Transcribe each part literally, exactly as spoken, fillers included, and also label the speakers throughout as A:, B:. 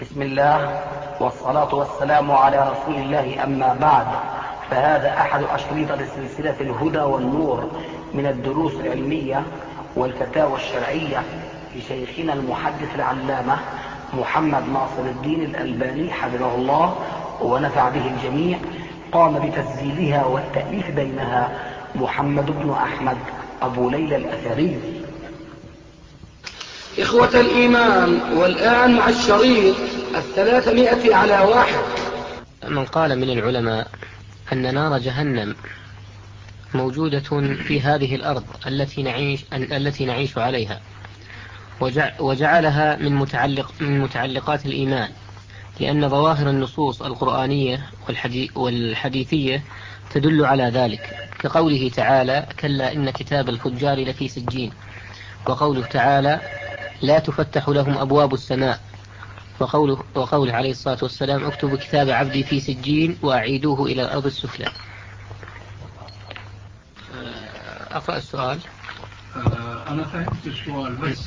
A: بسم الله والصلاة والسلام على رسول الله، أما بعد، فهذا أحد أشرطة سلسلة الهدى والنور من الدروس العلمية والفتاوى الشرعية لشيخنا المحدث العلامة محمد ناصر الدين الألباني حفظه الله ونفع به الجميع. قام بتسجيلها والتأليف بينها محمد بن أحمد أبو ليلى الأثري.
B: إخوة الإيمان، والآن مع الشريط الثلاثمائة على واحد.
C: من قال من العلماء أن نار جهنم موجودة في هذه الأرض التي نعيش, التي نعيش عليها، وجعلها من, متعلق من متعلقات الإيمان، لأن ظواهر النصوص القرآنية والحديثية تدل على ذلك، كقوله تعالى: كلا إن كتاب الفجار لفي سجين، وقوله تعالى: لا تفتح لهم أبواب السماء، وقوله, وقوله عليه الصلاة والسلام: اكتبوا كتاب عبدي في سجين وأعيدوه إلى الأرض السفلى. أقرأ السؤال.
D: أنا فهمت السؤال، بس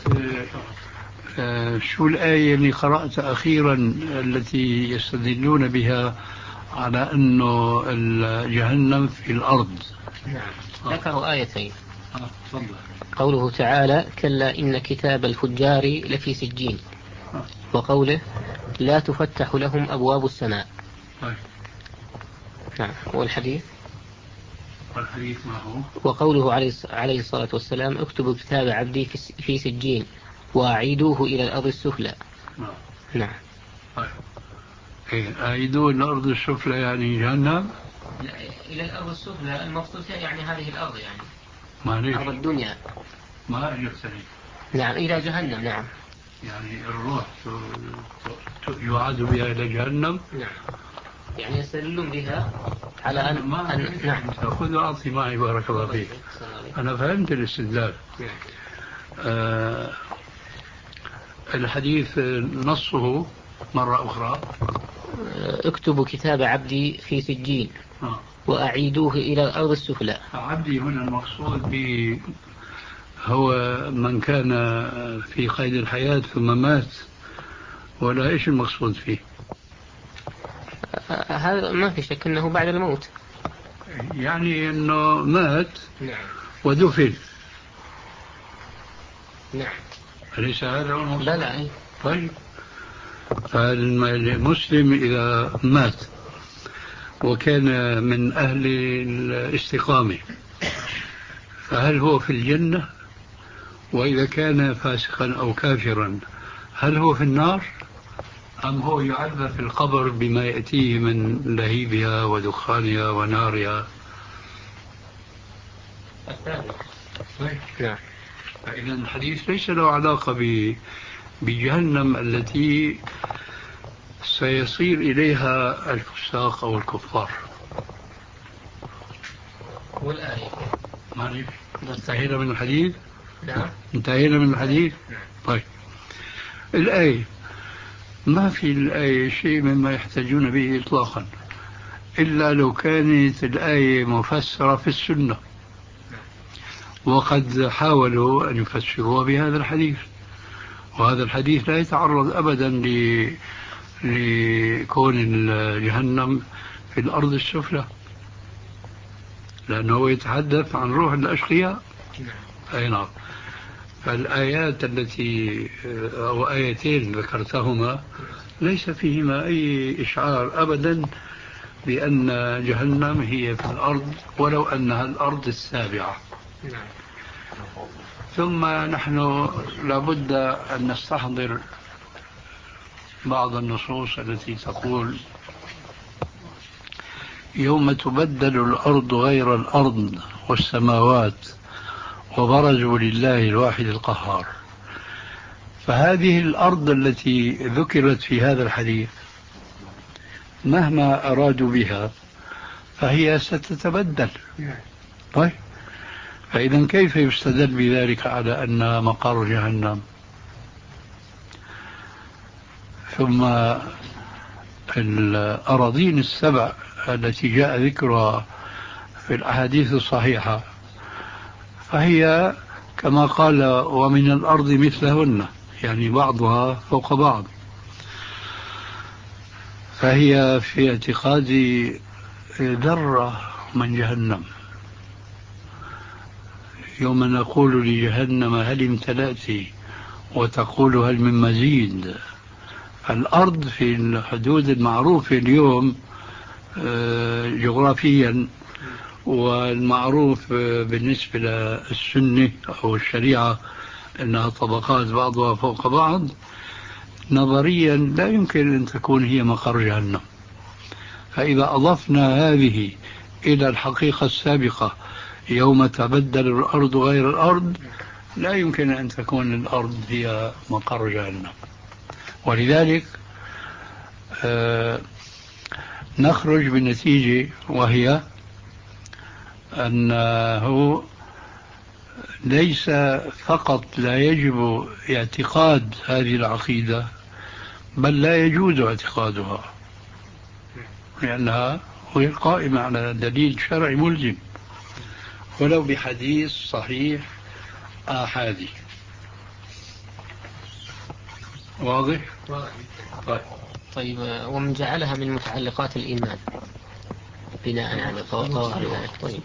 D: شو الآية اللي قرأت أخيرا التي يستدلون بها على أنه جهنم في الأرض؟
C: نعم، ذكروا آيتين.
D: آه. تفضل.
C: قوله تعالى: كلا إن كتاب الفجار لفي سجين، وقوله: لا تفتح لهم أبواب السماء.
D: طيب.
C: نعم. والحديث
D: والحديث ما هو؟
C: وقوله عليه الصلاة والسلام: اكتبوا كتاب عبدي في سجين وأعيدوه إلى الأرض السفلى.
D: نعم.
C: نعم.
D: طيب. إيه، أعيدوه إلى الأرض السفلى يعني جهنم؟
C: لا، إلى الأرض السفلى المقصود يعني هذه الأرض، يعني
D: معليش.
C: أرض الدنيا.
D: ما أجل سنة.
C: نعم، إلى جهنم. نعم.
D: يعني الروح يعاد بها إلى جهنم.
C: نعم، يعني يستدلون بها على أن,
D: ما
C: أن... نعم.
D: خذ وأعطي معي بارك الله فيك. أنا فهمت الاستدلال.
C: نعم.
D: آه الحديث نصه مرة أخرى:
C: اكتبوا كتاب عبدي في سجين
D: آه.
C: وأعيدوه إلى الأرض السفلى.
D: عبدي هنا المقصود به هو من كان في قيد الحياة ثم مات، ولا إيش المقصود فيه؟
C: هذا ما في شك أنه بعد الموت،
D: يعني أنه مات.
C: نعم.
D: ودفن.
C: نعم.
D: أليس هذا هو المقصود؟
C: لا لا.
D: طيب، فالمسلم إذا مات وكان من أهل الاستقامة فهل هو في الجنة؟ وإذا كان فاسقا أو كافرا هل هو في النار؟ أم هو يعذب في القبر بما يأتيه من لهيبها ودخانها ونارها؟ طيب.
C: نعم.
D: فإذا الحديث ليس له علاقة بجهنم التي سيصير إليها الفساق أو الكفار.
C: والآية
D: معليش، انتهينا من الحديث.
C: نعم.
D: انتهينا من الحديث.
C: نعم.
D: طيب، الآية ما في الآية شيء مما يحتاجون به إطلاقا، إلا لو كانت الآية مفسرة في السنة، وقد حاولوا أن يفسروها بهذا الحديث، وهذا الحديث لا يتعرض أبدا ل... لكون جهنم في الأرض السفلى، لأنه يتحدث عن روح الأشقياء. أي نعم. فالآيات التي أو آيتين ذكرتهما ليس فيهما أي إشعار أبدا بأن جهنم هي في الأرض، ولو أنها الأرض السابعة. ثم نحن لابد أن نستحضر بعض النصوص التي تقول: يوم تبدل الأرض غير الأرض والسماوات وبرزوا لله الواحد القهار. فهذه الأرض التي ذكرت في هذا الحديث مهما أرادوا بها فهي ستتبدل. طيب، فإذا كيف يستدل بذلك على أن مقر جهنم؟ ثم الأراضين السبع التي جاء ذكرها في الأحاديث الصحيحة فهي كما قال: ومن الأرض مثلهن، يعني بعضها فوق بعض. فهي في اعتقادي ذرة من جهنم. يوم نقول لجهنم هل امتلأت وتقول هل من مزيد. الأرض في الحدود المعروفة اليوم جغرافيا، والمعروف بالنسبة للسنة أو الشريعة أنها طبقات بعضها فوق بعض، نظريا لا يمكن أن تكون هي مقر جهنم. فإذا أضفنا هذه إلى الحقيقة السابقة يوم تبدل الأرض غير الأرض، لا يمكن أن تكون الأرض هي مقر جهنم. ولذلك آه نخرج بالنتيجة، وهي أنه ليس فقط لا يجب اعتقاد هذه العقيدة، بل لا يجوز اعتقادها، لأنها هي قائمة على دليل شرعي ملزم ولو بحديث صحيح آحادي. واضح؟
C: طيب. طيب، ومن جعلها من متعلقات الإيمان بناء على ظواهر ذلك. طيب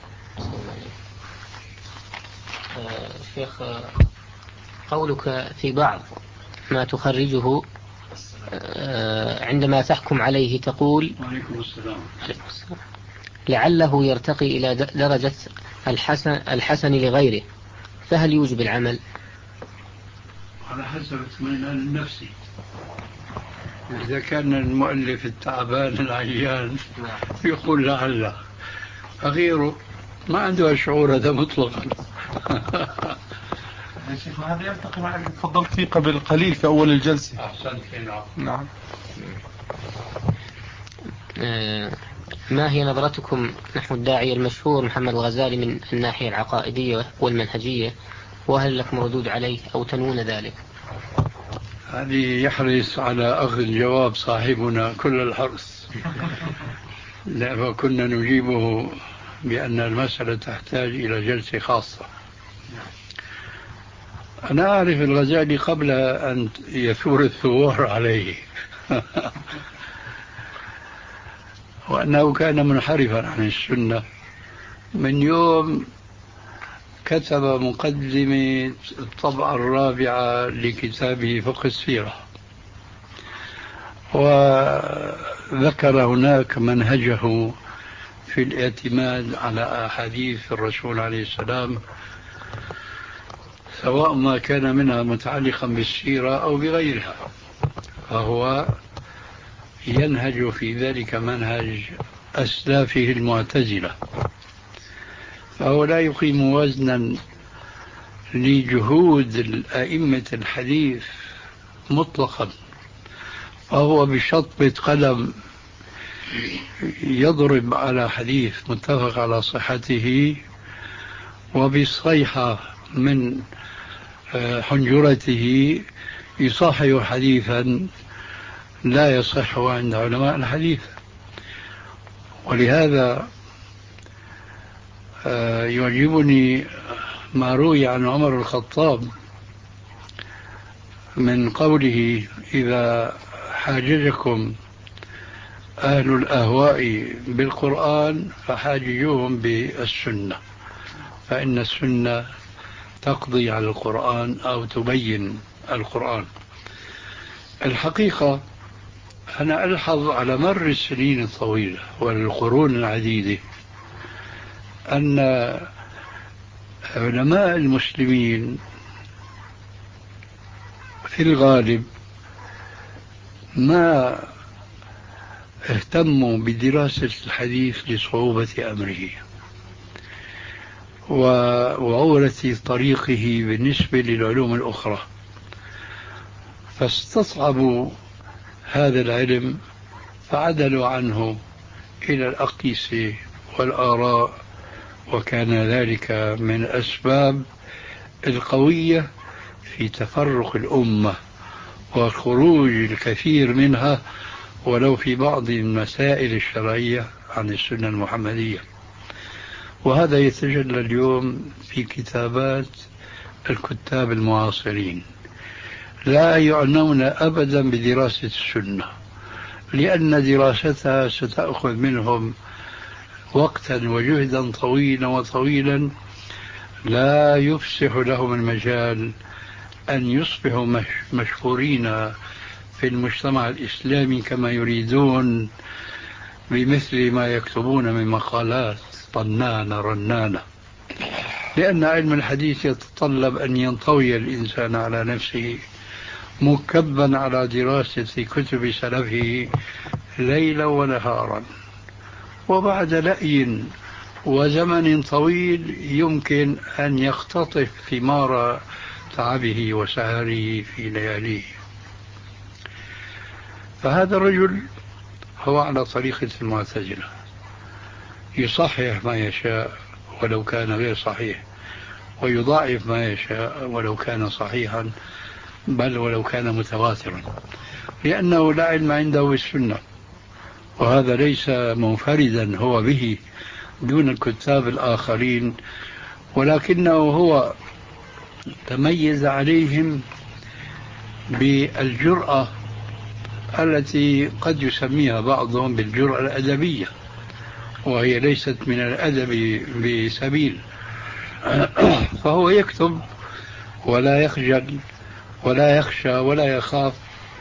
C: آه شيخ، آه قولك في بعض ما تخرجه آه عندما تحكم عليه تقول
D: وعليكم السلام.
C: لعله يرتقي إلى درجة الحسن, الحسن لغيره، فهل يوجب العمل؟
D: على حسب اطمئنان النفسي. إذا كان المؤلف التعبان العيان يقول لعله، فغيره ما عنده الشعور هذا مطلقا.
E: يا شيخ هذا يلتقي مع اللي تفضلت فيه قبل قليل في أول الجلسة.
D: أحسنت. نعم.
E: نعم.
C: ما هي نظرتكم نحو الداعية المشهور محمد الغزالي من الناحية العقائدية والمنهجية، وهل لكم ردود عليه أو تنوون ذلك؟
D: هذه يحرص على أخذ الجواب صاحبنا كل الحرص. لا، كنا نجيبه بأن المسألة تحتاج إلى جلسة خاصة. أنا أعرف الغزالي قبل أن يثور الثوار عليه وأنه كان منحرفا عن السنة من يوم كتب مقدمة الطبعة الرابعة لكتابه فقه السيرة، وذكر هناك منهجه في الاعتماد على أحاديث الرسول عليه السلام، سواء ما كان منها متعلقا بالسيرة أو بغيرها، فهو ينهج في ذلك منهج أسلافه المعتزلة، فهو لا يقيم وزنا لجهود الأئمة الحديث مطلقا، فهو بشطبة قلم يضرب على حديث متفق على صحته، وبصيحة من حنجرته يصحح حديثا لا يصح عند علماء الحديث. ولهذا يعجبني ما روي عن عمر الخطاب من قوله إذا حاججكم أهل الأهواء بالقرآن فحاججوهم بالسنة، فإن السنة تقضي على القرآن أو تبين القرآن. الحقيقة أنا ألحظ على مر السنين الطويلة والقرون العديدة أن علماء المسلمين في الغالب ما اهتموا بدراسة الحديث لصعوبة أمره وعورة طريقه بالنسبة للعلوم الأخرى، فاستصعبوا هذا العلم فعدلوا عنه إلى الأقيسة والآراء، وكان ذلك من أسباب القوية في تفرق الأمة وخروج الكثير منها ولو في بعض المسائل الشرعية عن السنة المحمدية. وهذا يتجلى اليوم في كتابات الكتاب المعاصرين، لا يعنون أبدا بدراسة السنة، لأن دراستها ستأخذ منهم وقتا وجهدا طويلا وطويلا لا يفسح لهم المجال أن يصبحوا مشهورين في المجتمع الإسلامي كما يريدون بمثل ما يكتبون من مقالات طنانة رنانة. لأن علم الحديث يتطلب أن ينطوي الإنسان على نفسه مكبا على دراسة كتب سلفه ليلا ونهارا، وبعد لأي وزمن طويل يمكن أن يختطف ثمار تعبه وسهره في لياليه. فهذا الرجل هو على طريقة المعتزلة، يصحح ما يشاء ولو كان غير صحيح، ويضاعف ما يشاء ولو كان صحيحا، بل ولو كان متواترا، لأنه لا علم عنده بالسنة، وهذا ليس منفردا هو به دون الكتاب الآخرين، ولكنه هو تميز عليهم بالجرأة التي قد يسميها بعضهم بالجرأة الأدبية، وهي ليست من الأدب بسبيل. فهو يكتب ولا يخجل ولا يخشى ولا يخاف،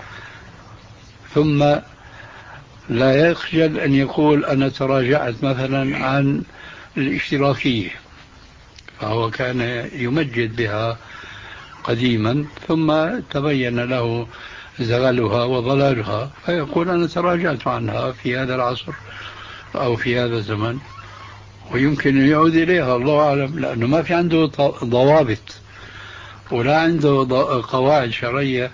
D: ثم لا يخجل أن يقول أنا تراجعت مثلا عن الاشتراكية، فهو كان يمجد بها قديما ثم تبين له زغلها وضلالها، فيقول أنا تراجعت عنها في هذا العصر أو في هذا الزمن، ويمكن أن يعود إليها الله أعلم، لأنه ما في عنده ضوابط ولا عنده قواعد شرعية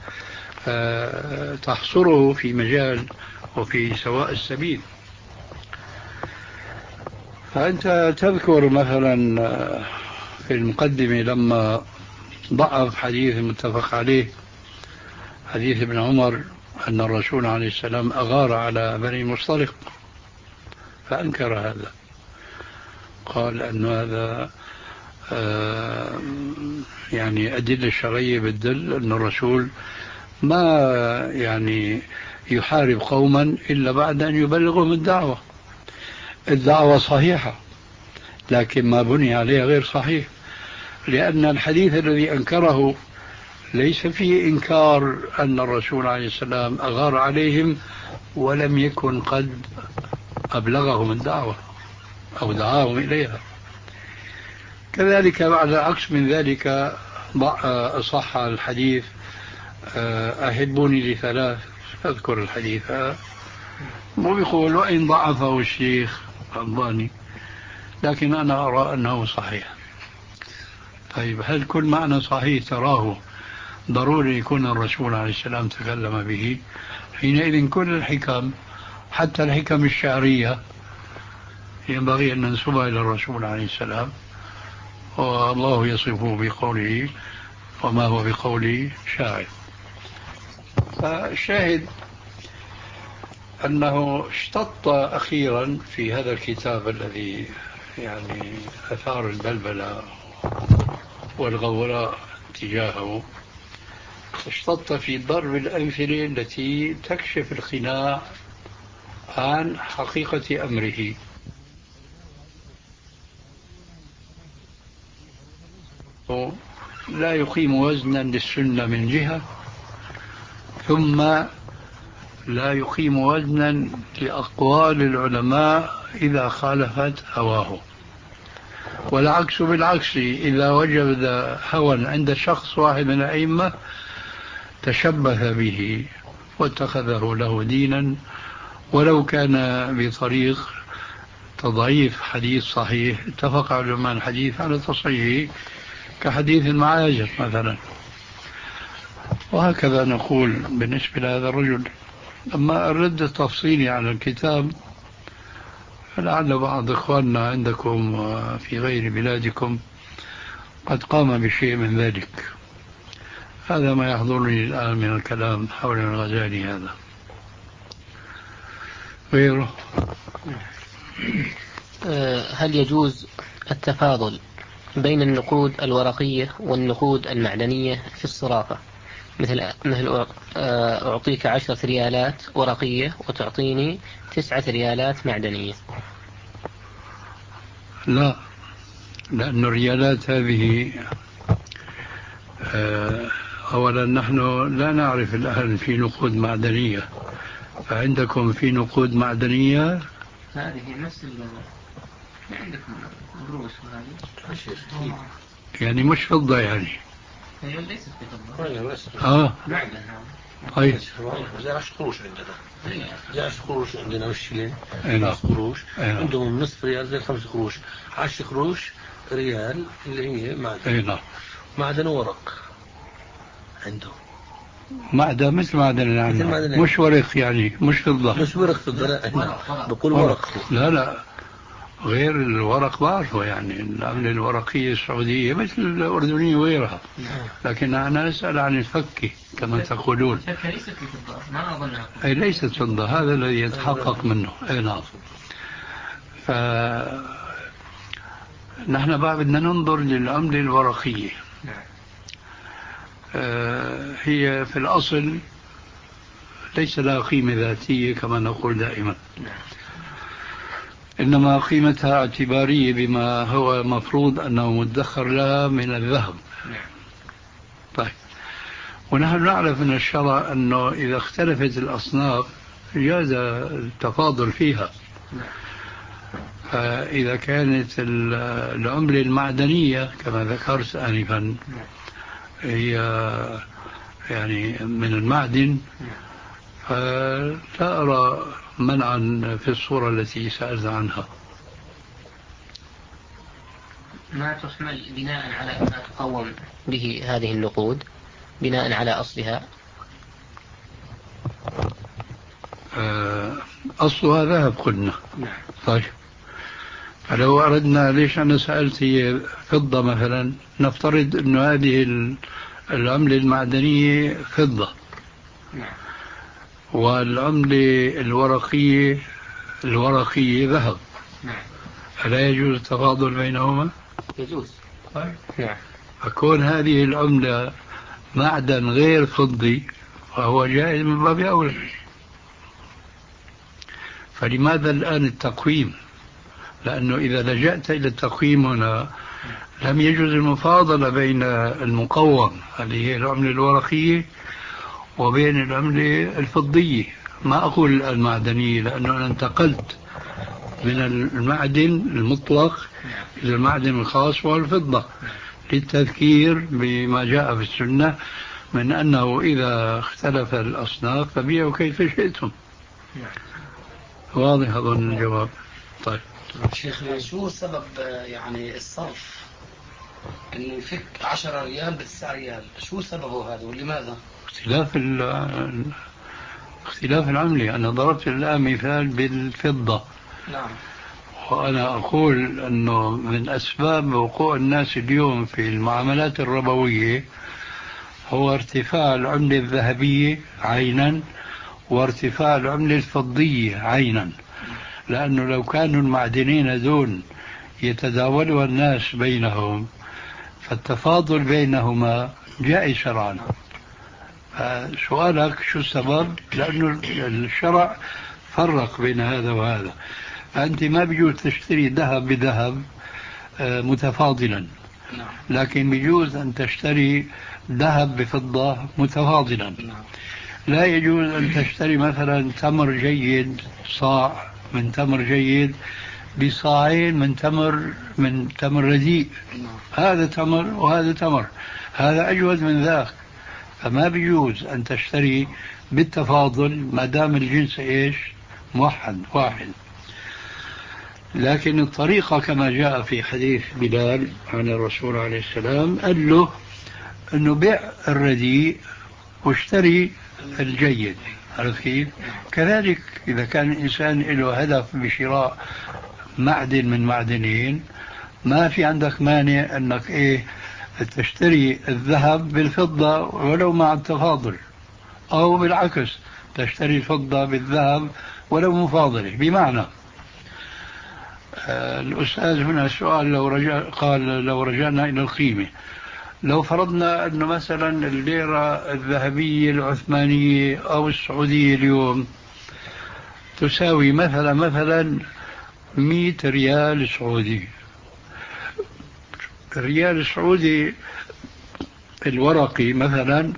D: تحصره في مجال وفي سواء السبيل. فأنت تذكر مثلا في المقدمة لما ضعف حديث متفق عليه، حديث ابن عمر أن الرسول عليه السلام أغار على بني المصطلق، فأنكر هذا، قال أن هذا يعني أدلة الشرعية بتدل أن الرسول ما يعني يحارب قوما إلا بعد أن يبلغهم الدعوة. الدعوة صحيحة لكن ما بني عليها غير صحيح، لأن الحديث الذي أنكره ليس فيه إنكار أن الرسول عليه السلام أغار عليهم ولم يكن قد أبلغهم الدعوة أو دعاهم إليها. كذلك بعد عكس من ذلك صح الحديث أحبوني لثلاث، أذكر الحديث مو بيقول وإن ضعفه الشيخ الألباني، لكن أنا أرى أنه صحيح. طيب هل كل معنى صحيح تراه ضروري يكون الرسول عليه السلام تكلم به؟ حينئذ كل الحكم حتى الحكم الشعرية ينبغي أن ننسبها إلى الرسول عليه السلام، والله يصفه بقوله وما هو بقول شاعر. فالشاهد أنه اشتط أخيرا في هذا الكتاب الذي يعني أثار البلبلة والغوراء تجاهه، اشتط في ضرب الأمثلة التي تكشف القناع عن حقيقة أمره. لا يقيم وزنا للسنة من جهة، ثم لا يقيم وزنا لأقوال العلماء إذا خالفت هواه، والعكس بالعكس، إذا وجد هوى عند شخص واحد من الأئمة تشبث به واتخذه له دينا، ولو كان بطريق تضعيف حديث صحيح اتفق علماء الحديث على تصحيحه كحديث المعاجر مثلا. وهكذا نقول بالنسبة لهذا الرجل. أما الرد التفصيلي على الكتاب فلعل بعض إخواننا عندكم في غير بلادكم قد قام بشيء من ذلك. هذا ما يحضرني الآن من الكلام حول الغزالي. هذا غيره.
C: هل يجوز التفاضل بين النقود الورقية والنقود المعدنية في الصرافة؟ مثل مثل أعطيك عشرة ريالات ورقية وتعطيني تسعة ريالات معدنية.
D: لا، لأن الريالات هذه أولا نحن لا نعرف الآن في نقود معدنية، فعندكم في نقود معدنية؟
C: هذه نفس عندكم قروش وهذه
D: يعني مش فضة يعني؟
C: هي ليست بفضة.
D: اه
C: معدن.
D: طيب
F: زي عشر قروش عندنا، زي عشر قروش عندنا والشيلين
D: أيوة.
F: خمس قروش
D: أيوة.
F: عندهم نصف ريال زي خمس قروش، عشر قروش ريال اللي هي معدن.
D: أيوة.
F: معدن ورق عندهم،
D: معدن مثل معدن يعني مش ورق يعني مش فضة.
F: مش ورق فضة، لا احنا بقول ورق.
D: لا لا غير الورق بعرفه، يعني العملة الورقية السعودية مثل الأردنية وغيرها، لكن أنا أسأل عن الفكة كما تقولون.
C: الفكة ليست بفضة، ما أظنها.
D: أي ليست فضة، هذا الذي يتحقق منه. أي نعم. فنحن بعد بدنا ننظر للعملة الورقية. آه هي في الأصل ليس لها قيمة ذاتية كما نقول دائما، إنما قيمتها اعتبارية بما هو مفروض أنه مدخر لها من الذهب. طيب، ونحن نعرف من الشرع أنه إذا اختلفت الأصناف جاز التفاضل فيها. فإذا كانت العملة المعدنية كما ذكرت آنفا هي يعني من المعدن، فلا أرى منعا في الصورة التي سألت عنها.
C: ما تحمل بناء على ما تقوم به هذه النقود بناء على أصلها؟
D: أصلها ذهب قلنا. طيب، فلو أردنا، ليش أنا سألت هي فضة مثلا، نفترض أن هذه العملة المعدنية فضة والعملة الورقية الورقية ذهب، ألا يجوز التفاضل بينهما؟
C: يجوز.
D: طيب.
C: نعم.
D: فكون هذه العملة معدن غير فضي فهو جائز من باب أولى. فلماذا الآن التقويم؟ لأنه إذا لجأت إلى التقويم هنا لم يجوز المفاضلة بين المقوم اللي هي العملة الورقية وبين العملة الفضية، ما أقول المعدنية، لأنه أنا انتقلت من المعدن المطلق إلى المعدن الخاص والفضة للتذكير بما جاء في السنة من أنه إذا اختلف الأصناف فبيعوا كيف شئتم. واضح أظن الجواب. طيب
A: شيخ، شو سبب يعني الصرف انه يفك عشرة ريال بتسعة ريال؟ شو سببه هذا ولماذا؟
D: اختلاف اختلاف العملة. أنا ضربت الآن مثال بالفضة.
A: نعم.
D: وأنا أقول أنه من أسباب وقوع الناس اليوم في المعاملات الربوية هو ارتفاع العملة الذهبية عينا وارتفاع العملة الفضية عينا، لأنه لو كانوا المعدنين هذول يتداولها الناس بينهم فالتفاضل بينهما جائز شرعا. سؤالك شو السبب؟ لأنه الشرع فرق بين هذا وهذا. فأنت ما بيجوز تشتري ذهب بذهب متفاضلا، لكن بيجوز أن تشتري ذهب بفضة متفاضلا. لا يجوز أن تشتري مثلا تمر جيد، صاع من تمر جيد بصاعين من تمر من تمر رديء. هذا تمر وهذا تمر، هذا أجود من ذاك، فما بيجوز أن تشتري بالتفاضل ما دام الجنس إيش موحد واحد. لكن الطريقة كما جاء في حديث بلال عن الرسول عليه السلام قال له أنه بيع الرديء واشتري الجيد. عرفت كيف؟ كذلك إذا كان الإنسان له هدف بشراء معدن من معدنين ما في عندك مانع أنك إيه تشتري الذهب بالفضة ولو مع التفاضل، أو بالعكس تشتري الفضة بالذهب ولو مفاضلة. بمعنى آه الأستاذ هنا سؤال لو رجع قال لو رجعنا إلى القيمة، لو فرضنا أنه مثلا الليرة الذهبية العثمانية أو السعودية اليوم تساوي مثلا مثلا مئة ريال سعودي. الريال السعودي الورقي مثلا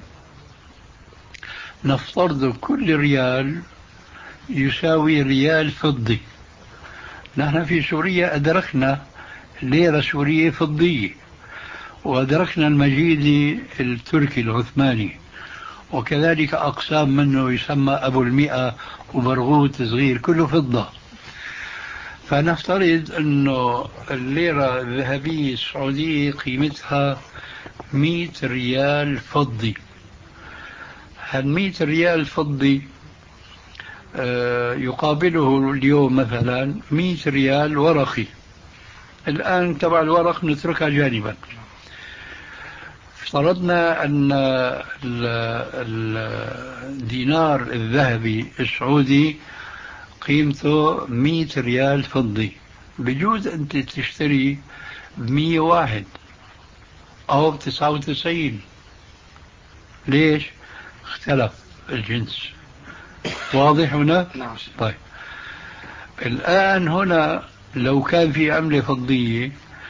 D: نفترض كل ريال يساوي ريال فضي. نحن في سوريا أدركنا ليرة سورية فضية، وأدركنا المجيدي التركي العثماني، وكذلك أقسام منه يسمى أبو المئة وبرغوث صغير كله فضة. فنفترض أنه الليرة الذهبية السعودية قيمتها مئة ريال فضي. هل مئة ريال فضي يقابله اليوم مثلا مئة ريال ورقي. الآن تبع الورق نتركها جانبا. افترضنا أن الدينار الذهبي السعودي قيمته مئة ريال فضي. بجوز أنت تشتري بمئة واحد أو بتسعة وتسعين. ليش؟ اختلف الجنس. واضح هنا؟
A: نعم.
D: طيب الآن هنا لو كان في عملة فضية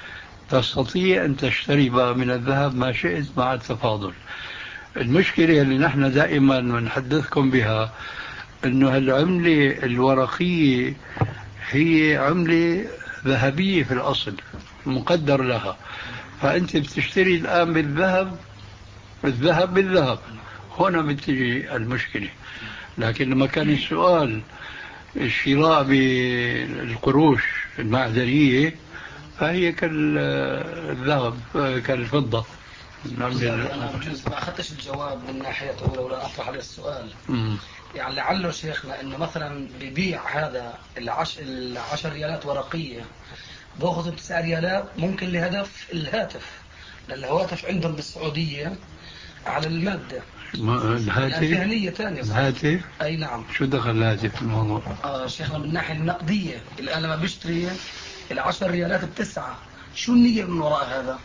D: تستطيع أن تشتري بقى من الذهب ما شئت مع التفاضل. المشكلة اللي نحن دائما نحدثكم بها أنه العملة الورقية هي عملة ذهبية في الأصل مقدر لها، فأنت بتشتري الآن بالذهب الذهب بالذهب. هنا بتجي المشكلة. لكن لما كان السؤال الشراء بالقروش المعدنية فهي كالذهب كالفضة.
A: أنا بجوز ما أخذتش الجواب من ناحيته ولولا أطرح عليه السؤال. م. يعني لعله شيخنا إنه مثلا ببيع هذا العش... العشر ريالات ورقية بأخذ تسع ريالات ممكن لهدف الهاتف، لأن الهواتف عندهم بالسعودية على المادة.
D: الهاتف
A: فيها نية ثانية.
D: الهاتف
A: أي نعم.
D: شو دخل الهاتف في الموضوع؟
A: آه شيخنا من الناحية النقدية الآن لما بشتري العشر ريالات بتسعة شو النية من وراء هذا؟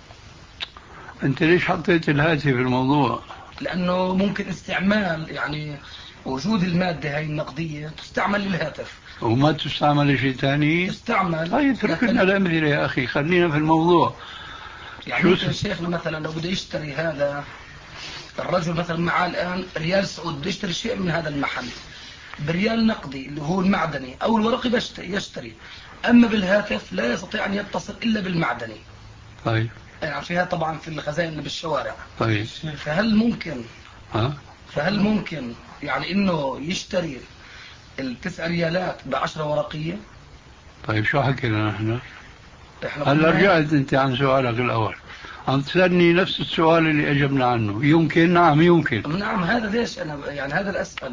D: أنت ليش حطيت الهاتف في الموضوع؟
A: لأنه ممكن استعمال يعني وجود المادة هاي النقدية تستعمل للهاتف
D: وما تستعمل شيء ثاني.
A: تستعمل.
D: طيب اتركنا الأمثلة يا أخي خلينا في الموضوع.
A: يعني ممكن شيخنا مثلا لو بده يشتري هذا الرجل مثلا معاه الآن ريال سعودي بده يشتري شيء من هذا المحل بريال نقدي اللي هو المعدني أو الورقي يشتري، أما بالهاتف لا يستطيع أن يتصل إلا بالمعدني.
D: طيب
A: يعني فيها طبعا في الخزائن اللي بالشوارع.
D: طيب
A: فهل ممكن
D: ها؟
A: فهل ممكن يعني إنه يشتري التسع ريالات بعشرة ورقية؟
D: طيب شو حكينا نحن؟ هلا رجعت أنت عن سؤالك الأول، عم تسألني نفس السؤال اللي أجبنا عنه. يمكن نعم يمكن
A: نعم. هذا ليش أنا يعني هذا الأسأل،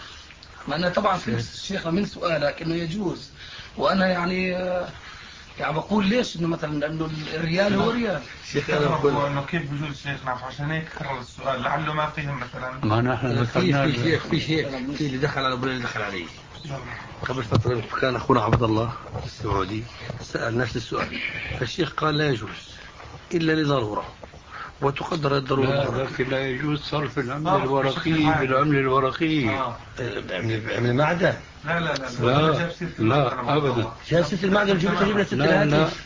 A: ما أنا طبعا في الشيخ من سؤالك إنه يجوز، وأنا يعني يعني بقول ليش إنه مثلا إنه الريال هو ريال.
E: شيخ أنا بقول إنه كيف بجوز شيخ نعم، عشان هيك كرر السؤال لعله ما فهم مثلا.
D: ما نحن
F: في في شيخ في شيخ في اللي دخل على أبونا اللي دخل عليه قبل فترة. كان أخونا عبد الله السعودي سأل نفس السؤال، فالشيخ قال لا يجوز إلا لضرورة وتقدر الضرورة.
D: لا لكن لا يجوز صرف العملة الورقية بالعملة الورقية.
F: آه. بعمل معدن.
E: لا لا لا
D: لا لا أبدا.
F: جالسة المعدن جبتها جبنا ست الهاتف.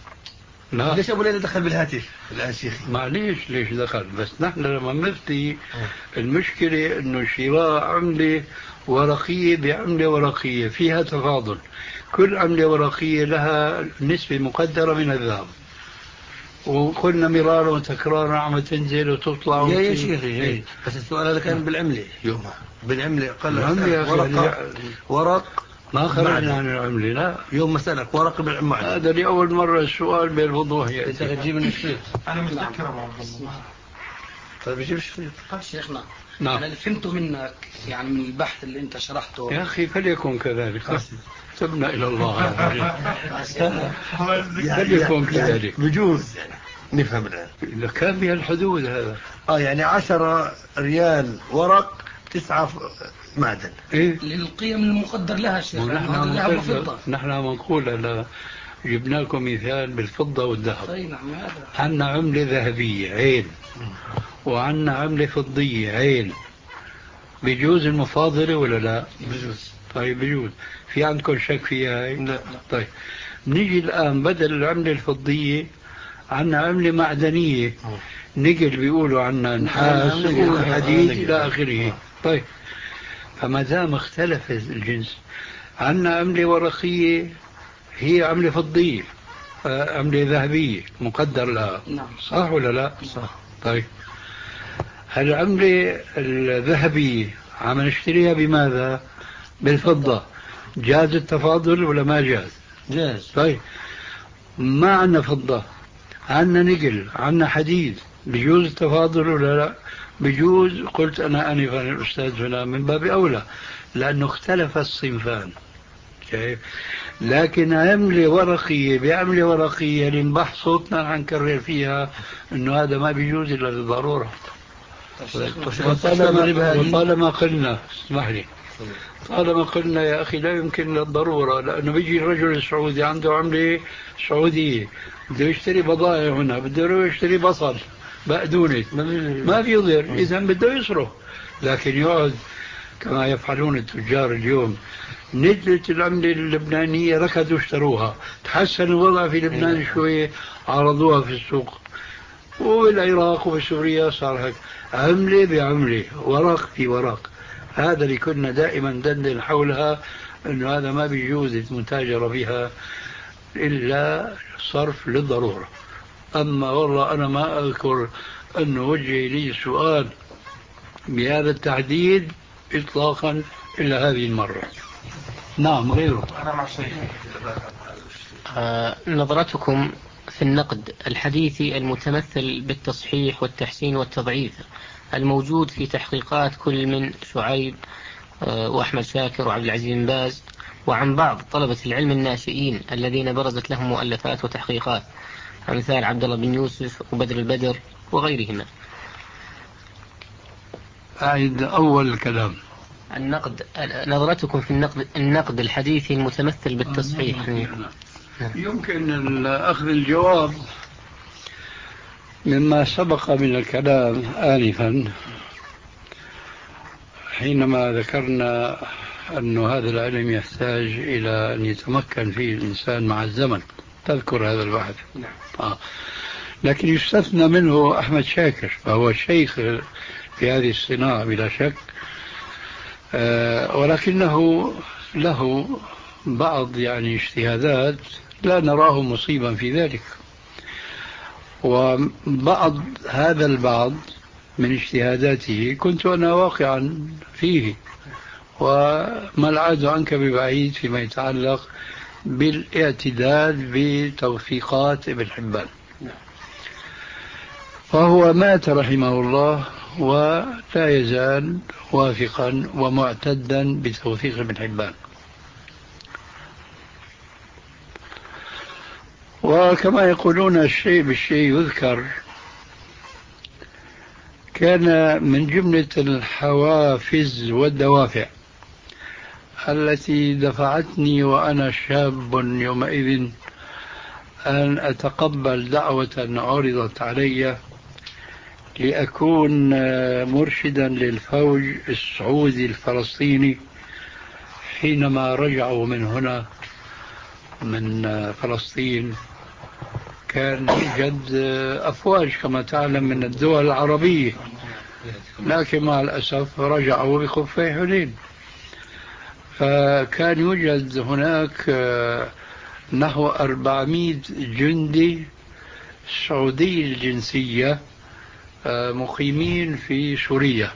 F: لا ليش أبو ليلى دخل بالهاتف الآن شيخي؟
D: معليش ليش دخل، بس نحن لما نفتي المشكلة إنه شراء عملة ورقية بعملة ورقية فيها تفاضل. كل عملة ورقية لها نسبة مقدرة من الذهب، وقلنا مرارا وتكرارا عم تنزل وتطلع.
F: يا يا شيخي بس السؤال هذا كان بالعملة يومها بالعملة. قال
D: ورق
F: ورق
D: ما خرجنا عن العملة. لا
F: يوم مسألك ورق بالعمل.
D: هذا لأول مرة السؤال بالوضوح يعني.
F: انت تجيب الشريط.
E: أنا متذكر أبو عبد الله.
F: طيب بجيب الشريط.
A: شيخنا
D: نعم.
A: أنا اللي فهمته منك يعني من البحث اللي أنت شرحته
D: يا أخي فليكن كذلك. تبنا إلى الله فليكن كذلك
F: بجوز يعني نفهم الآن
D: إذا كان بهالحدود هذا.
F: آه يعني عشرة ريال ورق تسعة معدن.
D: إيه؟
A: للقيم المقدر لها شيخ.
D: نحن نحن نقول جبنا لكم مثال بالفضة والذهب. عندنا عملة ذهبية عين، وعندنا عملة فضية عين، بيجوز المفاضلة ولا لا؟
F: بجوز.
D: طيب بيجوز. في عندكم شك فيها هاي؟
F: لا.
D: طيب نيجي الآن بدل العملة الفضية عندنا عملة معدنية، نقل بيقولوا عنا نحاس وحديد إلى آخره. طيب فما دام اختلف الجنس، عندنا عملة ورقية هي عملة فضية، عملة ذهبية مقدر لها، صح ولا لا؟
F: صح.
D: طيب هالعملة الذهبية عم نشتريها بماذا؟ بالفضة. جاز التفاضل ولا ما جاز؟
F: جاز.
D: طيب ما عندنا فضة، عندنا نقل، عندنا حديد، بجوز التفاضل ولا لا؟ بجوز. قلت أنا آنفا الأستاذ هنا من باب أولى، لأنه اختلف الصنفان. كيف؟ لكن عملة ورقية بعملة ورقية لنبح صوتنا عن كرر فيها أنه هذا ما بيجوز إلا للضرورة. وطالما, وطالما قلنا، اسمح لي، طالما قلنا يا أخي لا يمكن للضرورة، لأنه بيجي الرجل السعودي عنده عملة سعودية بده يشتري بضائع هنا، بده يشتري بصل بقدونس، ما بيقدر، إذا بده يصرف. لكن يقعد كما يفعلون التجار اليوم، نزلت العملة اللبنانية ركضوا اشتروها، تحسن الوضع في لبنان شوية عرضوها في السوق، والعراق وسوريا صار هيك، عملة بعملة، ورق في ورق. هذا اللي كنا دائما ندندن حولها، انه هذا ما بيجوز المتاجرة بها الا صرف للضرورة. اما والله انا ما اذكر انه وجه لي سؤال بهذا التحديد اطلاقا الا هذه المرة. نعم غيره.
E: أنا مع شيخ.
C: آه نظرتكم في النقد الحديثي المتمثل بالتصحيح والتحسين والتضعيف الموجود في تحقيقات كل من شعيب آه وأحمد شاكر وعبد العزيز بن باز، وعن بعض طلبة العلم الناشئين الذين برزت لهم مؤلفات وتحقيقات، أمثال عبد الله بن يوسف وبدر البدر وغيرهما.
D: أعيد أول الكلام.
C: النقد، نظرتكم في النقد النقد الحديثي المتمثل بالتصحيح.
D: يمكن أخذ الجواب مما سبق من الكلام آنفا حينما ذكرنا أن هذا العلم يحتاج إلى أن يتمكن فيه الإنسان مع الزمن. تذكر هذا البحث؟
C: نعم.
D: آه. لكن يستثنى منه أحمد شاكر، فهو شيخ في هذه الصناعة بلا شك، آه ولكنه له بعض يعني اجتهادات لا نراه مصيبا في ذلك، وبعض هذا البعض من اجتهاداته كنت أنا واقعا فيه، وما العاد عنك ببعيد فيما يتعلق بالاعتداد بتوثيقات ابن حبان. فهو مات رحمه الله ولا يزال واثقا ومعتدا بتوثيق ابن حبان. وكما يقولون الشيء بالشيء يذكر، كان من جملة الحوافز والدوافع التي دفعتني وأنا شاب يومئذ أن أتقبل دعوة عرضت علي لأكون مرشدا للفوج السعودي الفلسطيني حينما رجعوا من هنا من فلسطين. كان يوجد أفواج كما تعلم من الدول العربية، لكن مع الأسف رجعوا بخفي حنين. فكان يوجد هناك نحو أربعمائة جندي سعودي الجنسية مقيمين في سوريا.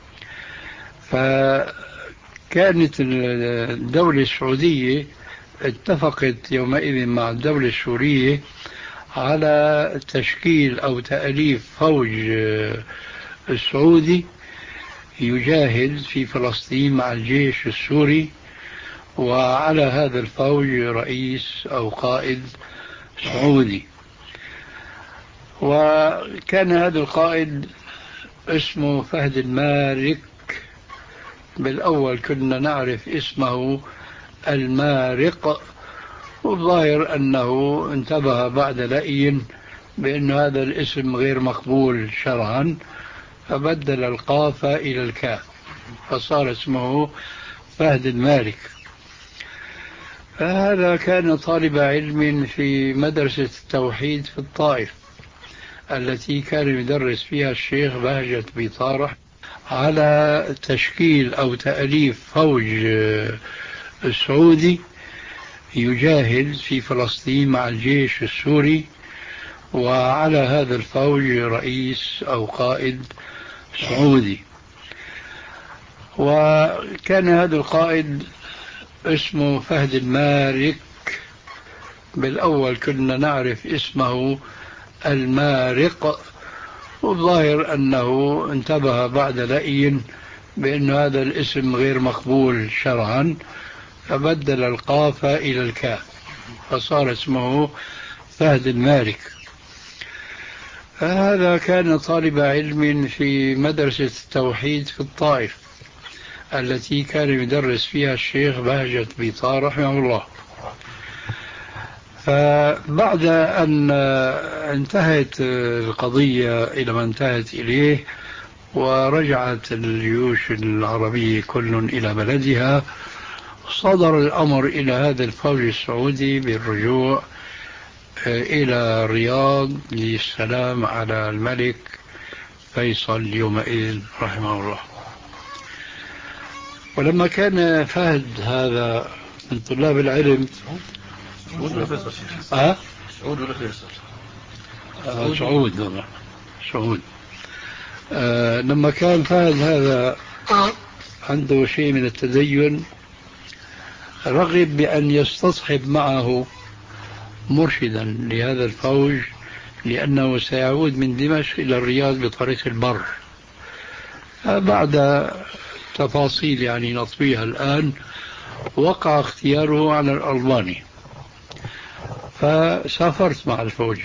D: فكانت الدولة السعودية اتفقت يومئذ مع الدولة السورية على تشكيل أو تأليف فوج السعودي يجاهد في فلسطين مع الجيش السوري، وعلى هذا الفوج رئيس أو قائد سعودي. وكان هذا القائد اسمه فهد المارك، بالأول كنا نعرف اسمه المارق، والظاهر أنه انتبه بعد لأي بأن هذا الاسم غير مقبول شرعا، فبدل القاف إلى الكاف فصار اسمه فهد المالك. فهذا كان طالب علم في مدرسة التوحيد في الطائف التي كان يدرس فيها الشيخ بهجة بيطارح على تشكيل أو تأليف فوج سعودي يجاهد في فلسطين مع الجيش السوري، وعلى هذا الفوج رئيس أو قائد سعودي. وكان هذا القائد اسمه فهد المالك، بالأول كنا نعرف اسمه المارق، والظاهر أنه انتبه بعد لأي بأن هذا الاسم غير مقبول شرعا، فبدل القاف إلى الكاف فصار اسمه فهد المالك. هذا كان طالب علم في مدرسة التوحيد في الطائف التي كان يدرس فيها الشيخ بهجة بيطارح رحمه الله. فبعد أن انتهت القضية إلى ما انتهت إليه ورجعت الجيوش العربية كل إلى بلدها، صدر الأمر إلى هذا الفوج السعودي بالرجوع إلى الرياض للسلام على الملك فيصل يومئذ رحمه الله. ولما كان فهد هذا من طلاب العلم
F: سعود ولا فيصل؟
D: أه؟
F: سعود ولا فيصل؟
D: آه سعود والله سعود. آه لما كان فهد هذا عنده شيء من التدين، رغب بأن يستصحب معه مرشدا لهذا الفوج، لأنه سيعود من دمشق إلى الرياض بطريق البر. بعد تفاصيل يعني نطويها الآن، وقع اختياره على الألباني، فسافرت مع الفوج.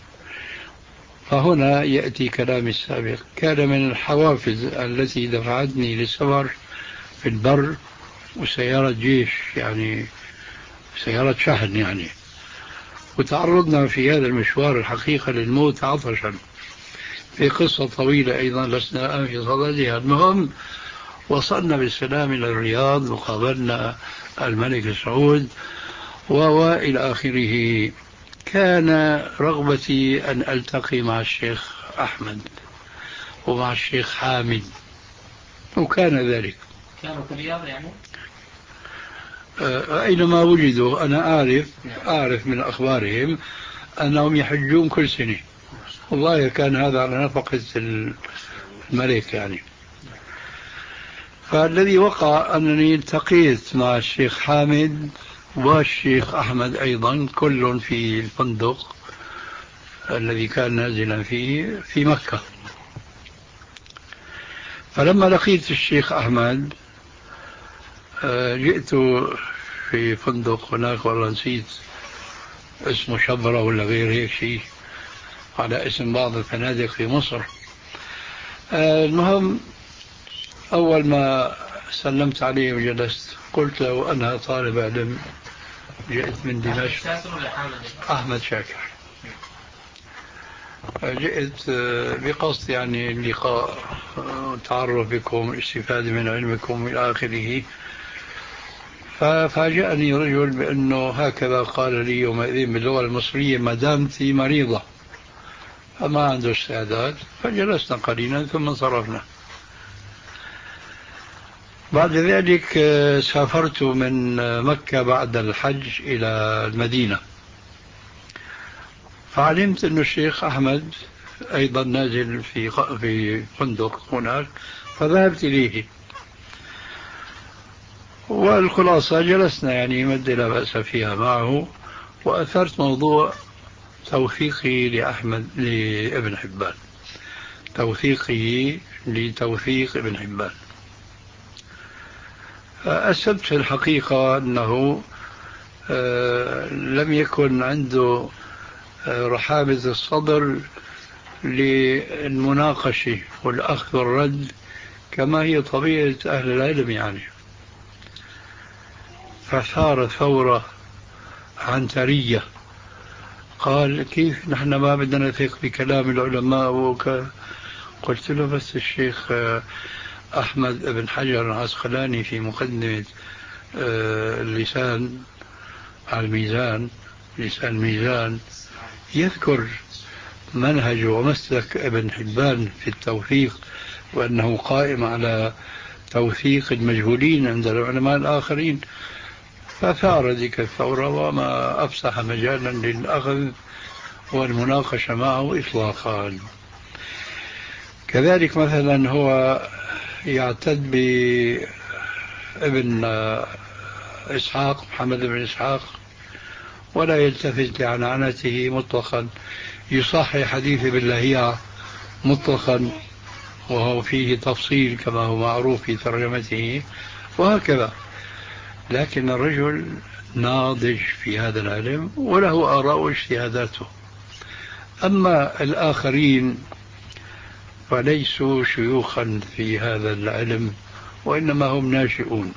D: فهنا يأتي كلامي السابق. كان من الحوافز التي دفعتني للسفر في البر وسيارة جيش، يعني سيارة شحن يعني، وتعرضنا في هذا المشوار الحقيقة للموت عطشا في قصة طويلة أيضا لسنا الآن في صددها. المهم وصلنا بالسلام إلى الرياض وقابلنا الملك سعود وإلى آخره. كان رغبتي أن ألتقي مع الشيخ أحمد ومع الشيخ حامد، وكان ذلك.
C: كانوا في الرياض يعني؟
D: أينما وجدوا أنا أعرف أعرف من أخبارهم أنهم يحجون كل سنة. والله كان هذا على نفقة الملك يعني. فالذي وقع أنني التقيت مع الشيخ حامد والشيخ أحمد أيضا، كل في الفندق الذي كان نازلا فيه في مكة. فلما لقيت الشيخ أحمد جئت في فندق هناك، والله نسيت اسمه شبرة ولا غير هيك شيء، على اسم بعض الفنادق في مصر. المهم أول ما سلمت عليه وجلست قلت له أنا طالب علم جئت من دمشق. أحمد شاكر. جئت بقصد يعني اللقاء، تعرف بكم، الاستفادة من علمكم إلى آخره. ففاجأني رجل بأنه هكذا قال لي يومئذ باللغة المصرية: مدامتي مريضة، فما عنده استعداد. فجلسنا قليلا ثم انصرفنا. بعد ذلك سافرت من مكة بعد الحج إلى المدينة، فعلمت أن الشيخ أحمد أيضا نازل في في فندق هناك، فذهبت إليه. والخلاصة جلسنا يعني مد لا بأس فيها معه، وأثرت موضوع توثيقي لأحمد لابن حبان، توثيقه لتوثيق ابن حبان. أسبت في الحقيقة أنه لم يكن عنده رحابة الصدر للمناقشة والأخذ والرد كما هي طبيعة أهل العلم يعني. فثارت ثورة عنترية، قال كيف نحن ما بدنا نثق بكلام العلماء وك... قلت له بس الشيخ أحمد بن حجر العسقلاني في مقدمة اللسان على الميزان، لسان ميزان، يذكر منهج ومسلك ابن حبان في التوثيق، وأنه قائم على توثيق المجهولين عند العلماء الآخرين، فثار ذيك الثورة وما أفسح مجالا للأخذ والمناقشة معه إطلاقا. كذلك مثلا هو يعتد بابن إسحاق محمد بن إسحاق ولا يلتفت لعنعنته مطلقا، يصحح حديث باللهيعة مطلقا وهو فيه تفصيل كما هو معروف في ترجمته وهكذا. لكن الرجل ناضج في هذا العلم وله آراء واجتهاداته. أما الآخرين فليسوا شيوخا في هذا العلم وإنما هم ناشئون،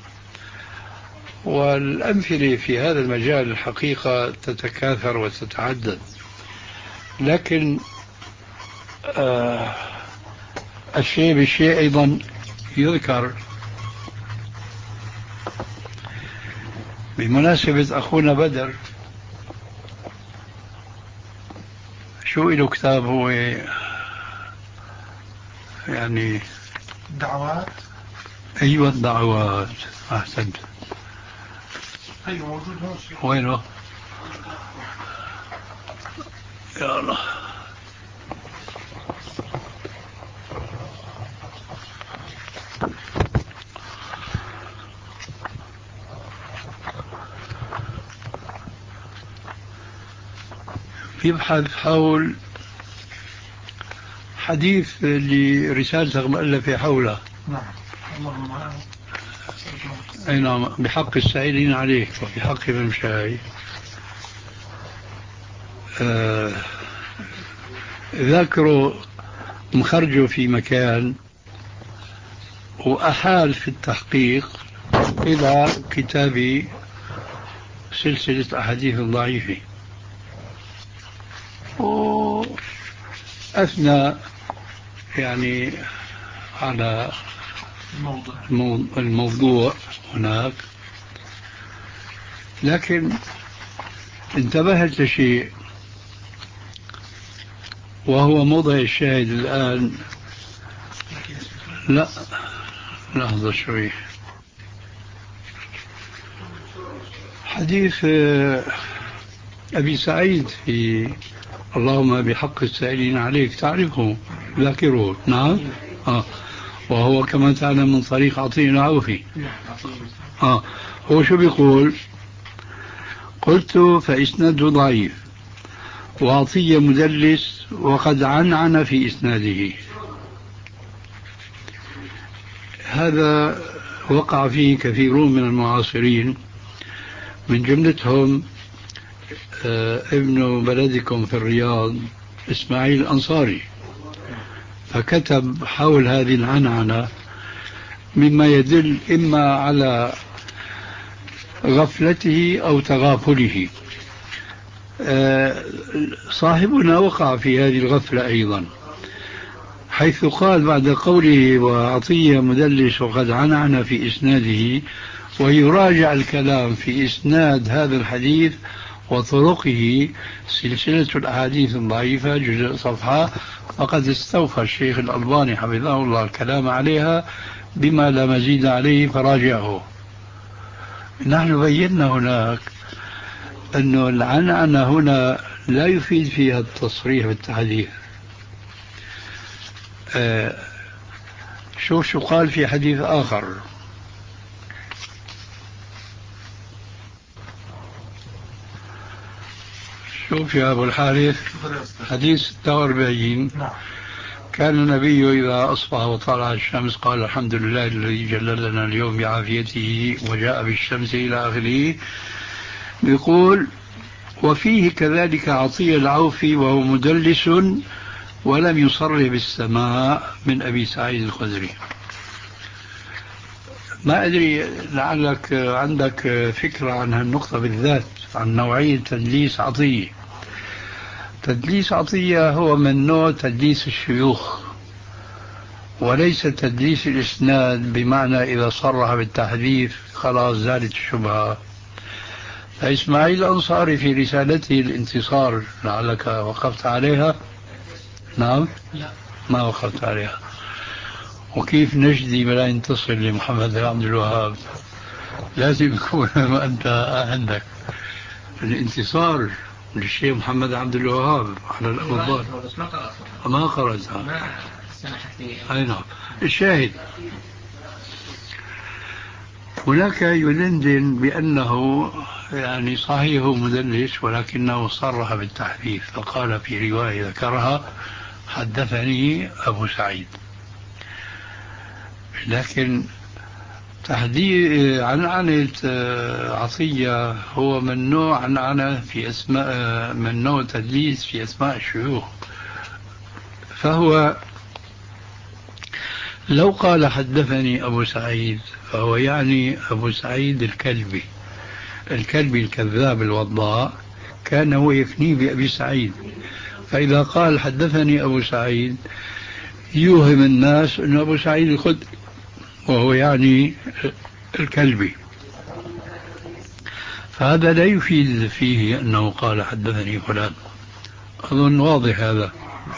D: والأمثلة في هذا المجال الحقيقة تتكاثر وتتعدد. لكن آه الشيء بالشيء أيضا يذكر بمناسبة أخونا بدر، شو له كتاب هو يعني
E: دعوات.
D: أيوة الدعوات، أحسنت.
E: أيوة موجود هون.
D: وينه؟ يا الله. يبحث حول حديث لرسالة مؤلفة حوله.
E: نعم. اللهم
D: أي نعم، بحق السائلين عليك وبحق من شاي. آه ذاكروا مخرجه في مكان وأحال في التحقيق إلى كتاب سلسلة أحاديث ضعيفة، وأثنى يعني على
E: الموضوع.
D: الموضوع هناك. لكن انتبهت لشيء وهو موضع الشاهد الآن. لا لحظة شوي. حديث أبي سعيد في اللهم بحق السائلين عليك، تعرفه ذاكره؟ نعم. آه. وهو كما تعلم من طريق عطية العوفي. آه. هو شو بيقول؟ قلت فإسناده ضعيف وعطية مدلس وقد عنعن في إسناده. هذا وقع فيه كثيرون من المعاصرين، من جملتهم آه ابن بلدكم في الرياض إسماعيل الأنصاري، فكتب حول هذه العنعنة مما يدل إما على غفلته أو تغافله. آه صاحبنا وقع في هذه الغفلة أيضا، حيث قال بعد قوله وعطية مدلس وقد عنعن في إسناده، ويراجع الكلام في إسناد هذا الحديث وطرقه سلسلة الأحاديث الضعيفة جزء صفحة، فقد استوفى الشيخ الألباني حفظه الله الكلام عليها بما لا مزيد عليه فراجعه. نحن بينا هناك أن العنعنة هنا لا يفيد فيها التصريح بالتحديث. آه شوف شو قال في حديث آخر. شوف يا أبو الحارث، حديث ستة وأربعين. كان النبي إذا أصبح وطلع الشمس قال الحمد لله الذي جللنا اليوم بعافيته وجاء بالشمس إلى آخره. يقول وفيه كذلك عطية العوفي وهو مدلس ولم يصرح بالسماء من أبي سعيد الخدري. ما أدري لعلك عندك فكرة عن هالنقطة بالذات. عن نوعية تدليس عطية. تدليس عطية هو من نوع تدليس الشيوخ، وليس تدليس الإسناد، بمعنى إذا صرح بالتحديث خلاص زالت الشبهة. فإسماعيل الأنصاري في رسالته الانتصار، لعلك وقفت عليها. نعم،
C: لا
D: ما وقفت عليها. وكيف نجدي بلا ينتصر لمحمد بن عبد الوهاب؟ لازم يكون أنت عندك الانتصار للشيخ محمد عبد الوهاب على الأفضل. ما قرأتها.
C: ما سمحت لي.
D: أي نعم. الشاهد هناك يدندن بأنه يعني صحيح مدلس، ولكنه صرح بالتحديث، فقال في رواية ذكرها حدثني أبو سعيد. لكن تحديد عنعنة عطية هو من نوع عنعنة في أسماء، من نوع تدليس في أسماء الشيوخ. فهو لو قال حدثني أبو سعيد فهو يعني أبو سعيد الكلبي، الكلبي الكذاب الوضاء، كان هو يكنيه بأبي سعيد. فإذا قال حدثني أبو سعيد يوهم الناس أن أبو سعيد الخدري، وهو يعني الكلبي. فهذا لا يفيد فيه أنه قال حدثني فلان. أظن واضح هذا.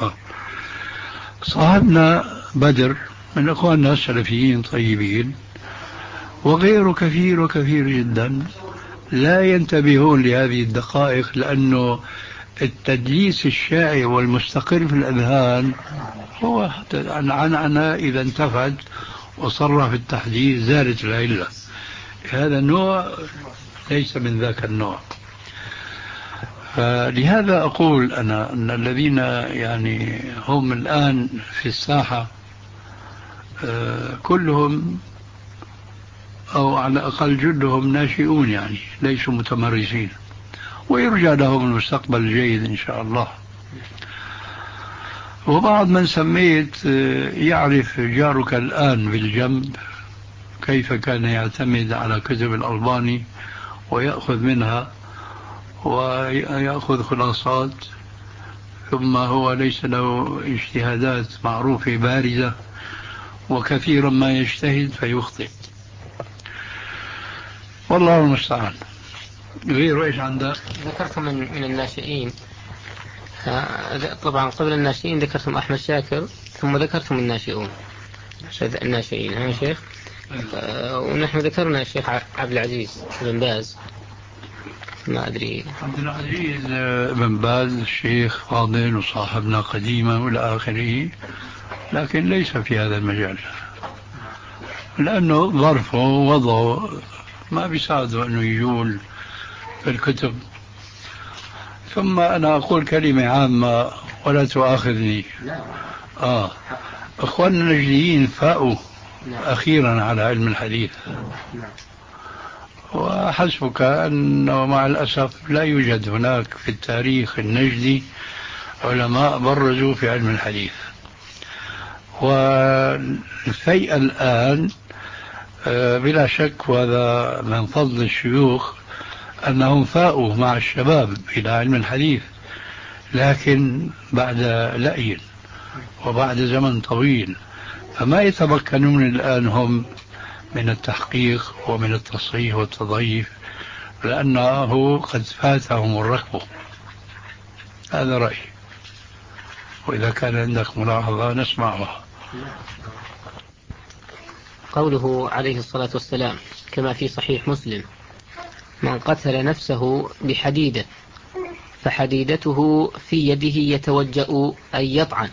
D: صاحبنا بدر من أخواننا السلفيين طيبين وغيره كثير وكثير جدا لا ينتبهون لهذه الدقائق، لأنه التدليس الشائع والمستقر في الأذهان هو عنعنة إذا انتفت وصرح في التحديث زالت العلة. هذا النوع ليس من ذاك النوع. فلهذا أقول أنا أن الذين يعني هم الآن في الساحة كلهم أو على الأقل جلهم ناشئون، يعني ليسوا متمرسين، ويرجى لهم المستقبل الجيد إن شاء الله. وبعض من سميت يعرف جارك الآن بالجنب كيف كان يعتمد على كتب الألباني ويأخذ منها ويأخذ خلاصات، ثم هو ليس له اجتهادات معروفة بارزة، وكثيرا ما يجتهد فيخطئ. والله المستعان. غير ايش عندك؟
C: ذكرتم من, من الناشئين، طبعا قبل الناشئين ذكرتم أحمد شاكر، ثم ذكرتم الناشئون الناشئين ها شيخ. آه ونحن ذكرنا الشيخ عبد العزيز بن باز، ما أدري.
D: عبد العزيز بن باز الشيخ فاضل وصاحبنا قديما والى آخره، لكن ليس في هذا المجال لأنه ظرفه ووضعه ما بيساعده أنه يجول في الكتب. ثم أنا أقول كلمة عامة ولا تؤاخذني. آه أخواننا النجديين فاؤوا أخيرا على علم الحديث، وحسبك أنه مع الأسف لا يوجد هناك في التاريخ النجدي علماء برزوا في علم الحديث. والفيء الآن بلا شك، وهذا من فضل الشيوخ أنهم فاؤوا مع الشباب إلى علم الحديث، لكن بعد لأي وبعد زمن طويل، فما يتمكنون الآن هم من التحقيق ومن التصحيح والتضعيف، لأنه قد فاتهم الركب. هذا رأيي، وإذا كان عندك ملاحظة نسمعها.
C: قوله عليه الصلاة والسلام كما في صحيح مسلم: من قتل نفسه بحديدة فحديدته في يده يتوجأ أي يطعن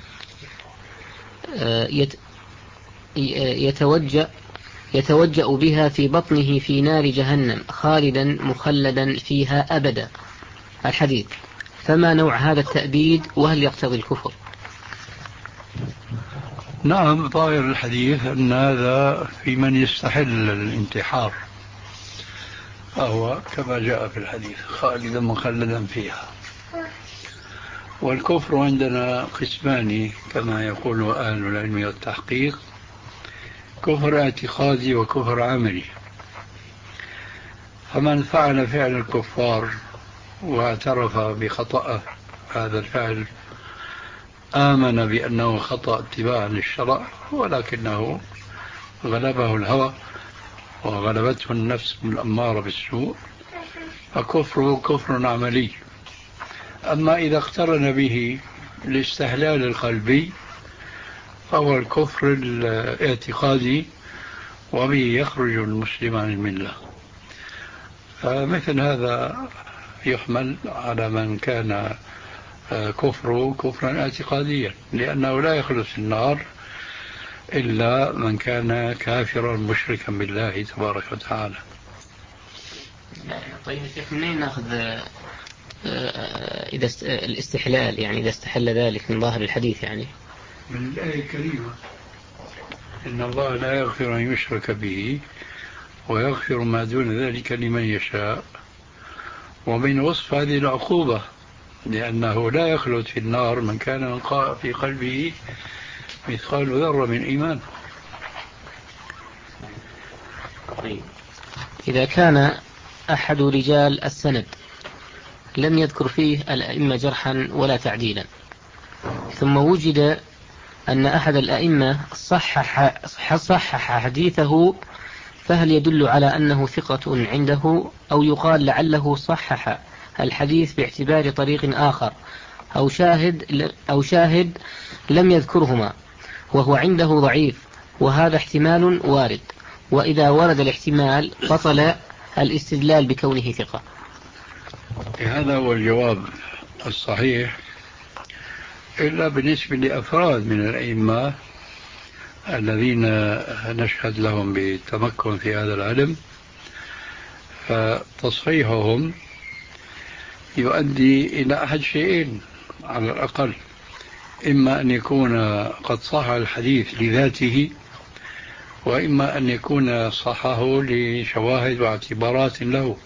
C: يتوجأ يتوجأ بها في بطنه في نار جهنم خالدا مخلدا فيها أبدا. الحديث. فما نوع هذا التأبيد وهل يقتضي الكفر؟
D: نعم، ظاهر الحديث أن هذا في من يستحل الانتحار، فهو كما جاء في الحديث خالدا مخلدا فيها. والكفر عندنا قسمان كما يقول أهل العلم والتحقيق: كفر اعتقادي وكفر عملي. فمن فعل فعل الكفار واعترف بخطأه هذا الفعل آمن بأنه خطأ اتباعا للشرع، ولكنه غلبه الهوى وغلبته النفس الأمارة بالسوء، فكفره كفر عملي. أما إذا اقترن به الاستحلال القلبي فهو الكفر الاعتقادي، وبه يخرج المسلم عن الملة. فمثل هذا يحمل على من كان كفره كفرا اعتقاديا، لأنه لا يخلص النار إلا من كان كافرا مشركا بالله تبارك وتعالى.
C: طيب يا شيخ، منين ناخذ إذا الاستحلال، يعني إذا استحل ذلك من ظاهر الحديث؟ يعني
D: من الآية الكريمة: إن الله لا يغفر أن يشرك به ويغفر ما دون ذلك لمن يشاء. ومن وصف هذه العقوبة لأنه لا يخلد في النار من كان في قلبه مثقال ذرة من إيمان.
C: طيب، إذا كان أحد رجال السند لم يذكر فيه الأئمة جرحا ولا تعديلا، ثم وجد أن أحد الأئمة صحح, صحح حديثه، فهل يدل على أنه ثقة عنده، أو يقال لعله صحح الحديث باعتبار طريق آخر، أو شاهد, أو شاهد لم يذكرهما وهو عنده ضعيف، وهذا احتمال وارد، وإذا ورد الاحتمال بطل الاستدلال بكونه ثقة؟
D: هذا هو الجواب الصحيح، إلا بالنسبة لأفراد من الأئمة الذين نشهد لهم بالتمكن في هذا العلم، فتصحيحهم يؤدي إلى أحد شيئين على الأقل: إما أن يكون قد صح الحديث لذاته، وإما أن يكون صحه لشواهد واعتبارات له.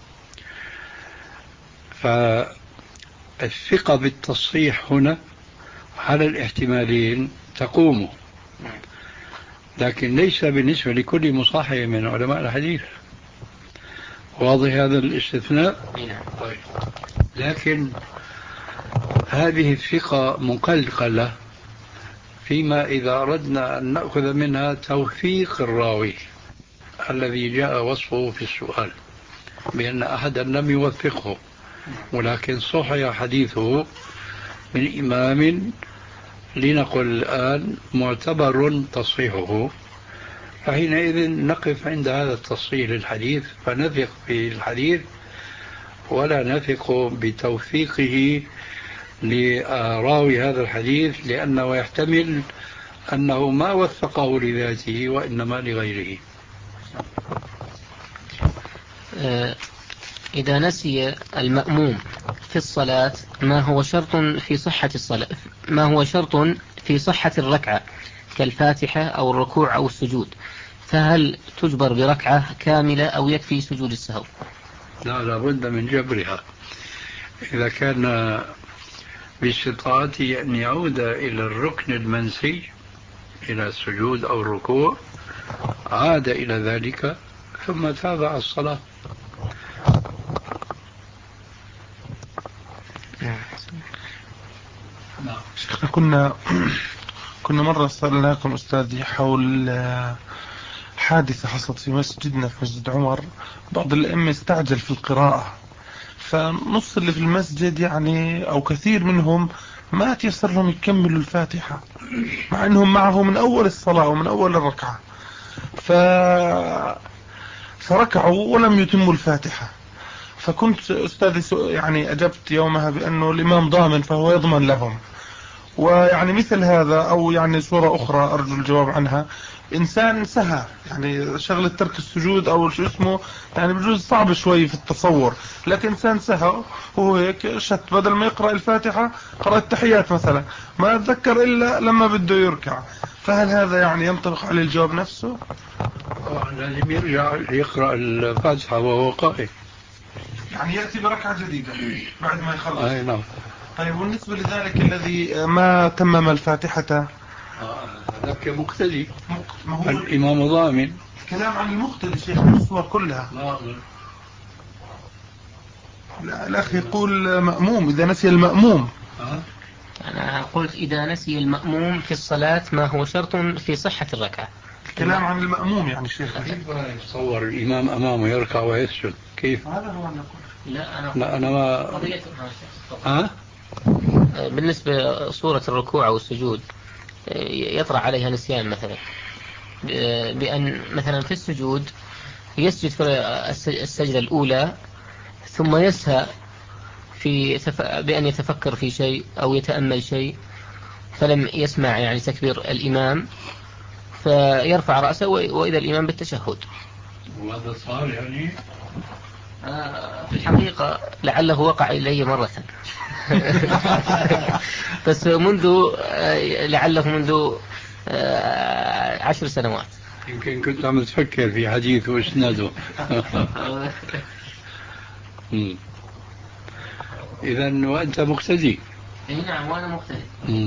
D: فالثقة بالتصحيح هنا على الاحتمالين تقوم، لكن ليس بالنسبة لكل مصحح من علماء الحديث. واضح هذا الاستثناء؟ طيب. لكن هذه الثقة مقلقلة فيما إذا أردنا أن نأخذ منها توثيق الراوي الذي جاء وصفه في السؤال بأن أحدا لم يوثقه، ولكن صحح حديثه من إمام لنقل الآن معتبر تصحيحه، فحينئذ نقف عند هذا التصحيح للحديث فنثق في الحديث، ولا نثق بتوثيقه لراوي هذا الحديث، لأنه يحتمل أنه ما وثقه لذاته وإنما لغيره.
C: إذا نسي المأموم في الصلاة ما هو شرط في صحة الصلاة، ما هو شرط في صحة الركعة كالفاتحة أو الركوع أو السجود، فهل تجبر بركعة كاملة أو يكفي سجود السهو؟
D: لا، لابد من جبرها. إذا كان باستطاعته أن يعود إلى الركن المنسي إلى السجود أو الركوع عاد إلى ذلك ثم تابع الصلاة.
E: شيخنا، كنا كنا مرة سألناكم أستاذي حول حادثة حصلت في مسجدنا في مسجد عمر. بعض الأئمة استعجل في القراءة، فنص اللي في المسجد يعني أو كثير منهم ما تيسر لهم يكملوا الفاتحة مع أنهم معه من أول الصلاة ومن أول الركعة، ف... فركعوا ولم يتموا الفاتحة. فكنت أستاذي يعني أجبت يومها بأنه الإمام ضامن فهو يضمن لهم. ويعني مثل هذا أو يعني صورة أخرى أرجو الجواب عنها: إنسان سهى، يعني شغلة ترك السجود أو شو اسمه، يعني بجوز صعب شوي في التصور، لكن إنسان سهى هو هيك شت بدل ما يقرأ الفاتحة قرأ التحيات مثلا، ما أتذكر إلا لما بده يركع، فهل هذا يعني ينطبق على الجواب نفسه؟
D: لازم يرجع يقرأ الفاتحة وهو قائم،
E: يعني يأتي بركعة جديدة بعد ما يخلص.
D: أي نعم.
E: طيب، والنسبة لذلك الذي ما تمم الفاتحة؟
D: هذاك مقتدي،
E: ما هو
D: الإمام ضامن.
E: كلام عن المقتدي شيخ الصور كلها. الأخ يقول مأموم إذا نسي المأموم.
C: أنا قلت إذا نسي المأموم في الصلاة ما هو شرط في صحة الركعة.
E: الكلام عن المأموم يعني شيخ.
D: كيف يتصور الإمام أمامه يركع ويسجد كيف؟
E: هذا هو النقول.
C: لا أنا
D: لا أنا ما
C: قضية
D: ها؟
C: بالنسبة صورة الركوع أو السجود يطرأ عليها نسيان مثلا، بأن مثلا في السجود يسجد في السجدة الأولى ثم يسهى في بأن يتفكر في شيء أو يتأمل شيء فلم يسمع يعني تكبير الإمام فيرفع رأسه وإذا الإمام بالتشهد.
D: وهذا صار يعني
C: في الحقيقة لعله وقع إلي مرة بس منذ لعله منذ عشر سنوات.
D: يمكن كنت عم تفكر في حديث واسناده. إذا وأنت مقتدي.
C: اي نعم وأنا مقتدي.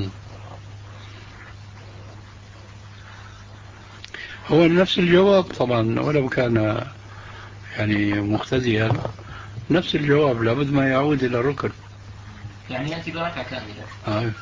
D: هو نفس الجواب طبعا ولو كان يعني مقتديا نفس الجواب لابد ما يعود إلى الركن
C: يعني يأتي بركعة كاملة.
D: آه.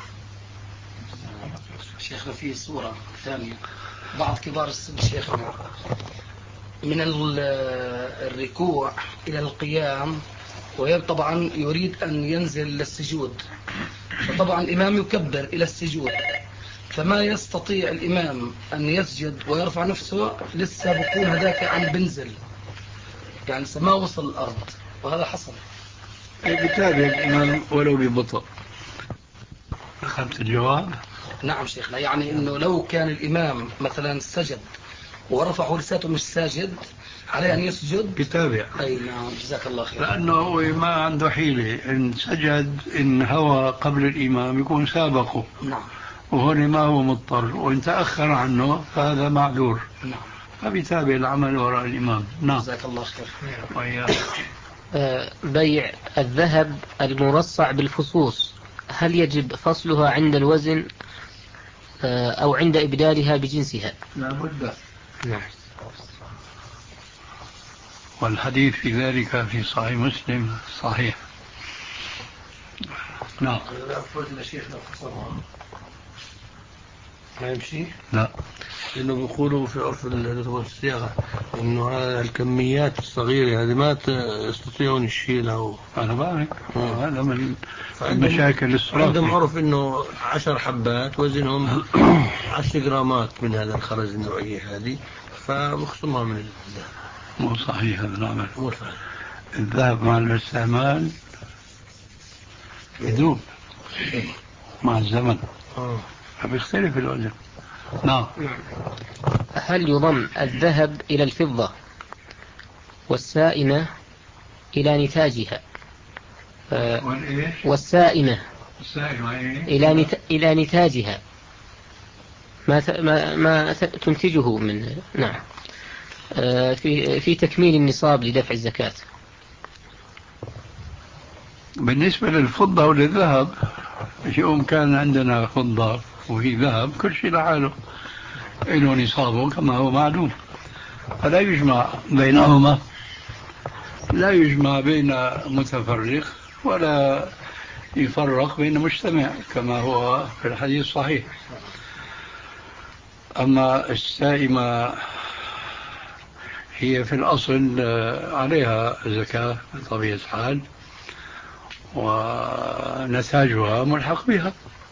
B: شيخنا في صورة ثانية بعض كبار السن شيخنا من الركوع إلى القيام وطبعا يريد أن ينزل للسجود فطبعا الإمام يكبر إلى السجود فما يستطيع الإمام أن يسجد ويرفع نفسه لسه بكون هذاك عم بنزل يعني ما وصل الأرض وهذا حصل.
D: بالتالي الإمام ولو ببطء. أخذت الجواب؟
B: نعم شيخنا يعني إنه لو كان الإمام مثلا سجد ورفعه لساته مش ساجد عليه أن يسجد
D: بتابع.
B: أي نعم جزاك الله خير.
D: لأنه هو ما عنده حيلة إن سجد إن هوى قبل الإمام يكون سابقه.
B: نعم.
D: وهنا ما هو مضطر وإن تأخر عنه فهذا معذور.
B: نعم.
D: فبيتابع العمل وراء الإمام. نعم.
B: جزاك الله خير.
D: وإياك.
C: بيع الذهب المرصع بالفصوص هل يجب فصلها عند الوزن أو عند إبدالها بجنسها؟
D: لا بد.
C: نعم.
D: والحديث في ذلك في صحيح مسلم صحيح. نعم.
F: لا أفضل شيخنا خصوصا ما يمشي؟
D: لا
F: لأنه بيقولوا في عرف الصياغة إنه هذه الكميات الصغيرة هذه ما يستطيعون يشيلها.
D: أنا بعرف هذا من المشاكل الصراحة.
F: عندهم عرف إنه عشر حبات وزنهم عشر جرامات من هذا الخرز النوعية هذه فبخصمها من الذهب.
D: مو صحيح هذا العمل.
F: مو صحيح.
D: الذهب مع الاستعمال يذوب مع الزمن فبيختلف الوزن. نعم.
C: هل يضم الذهب إلى الفضة والسائمة إلى نتاجها والسائمة إلى نت... إلى نتاجها ما ت... ما, ما تنتجه من نعم في في تكميل النصاب لدفع الزكاة؟
D: بالنسبة للفضة وللذهب يوم كان عندنا فضة وفي ذهب كل شيء لحاله له نصابه كما هو معلوم فلا يجمع بينهما لا يجمع بين متفرق ولا يفرق بين مجتمع كما هو في الحديث الصحيح. أما السائمة هي في الأصل عليها زكاة بطبيعة الحال ونتاجها ملحق بها.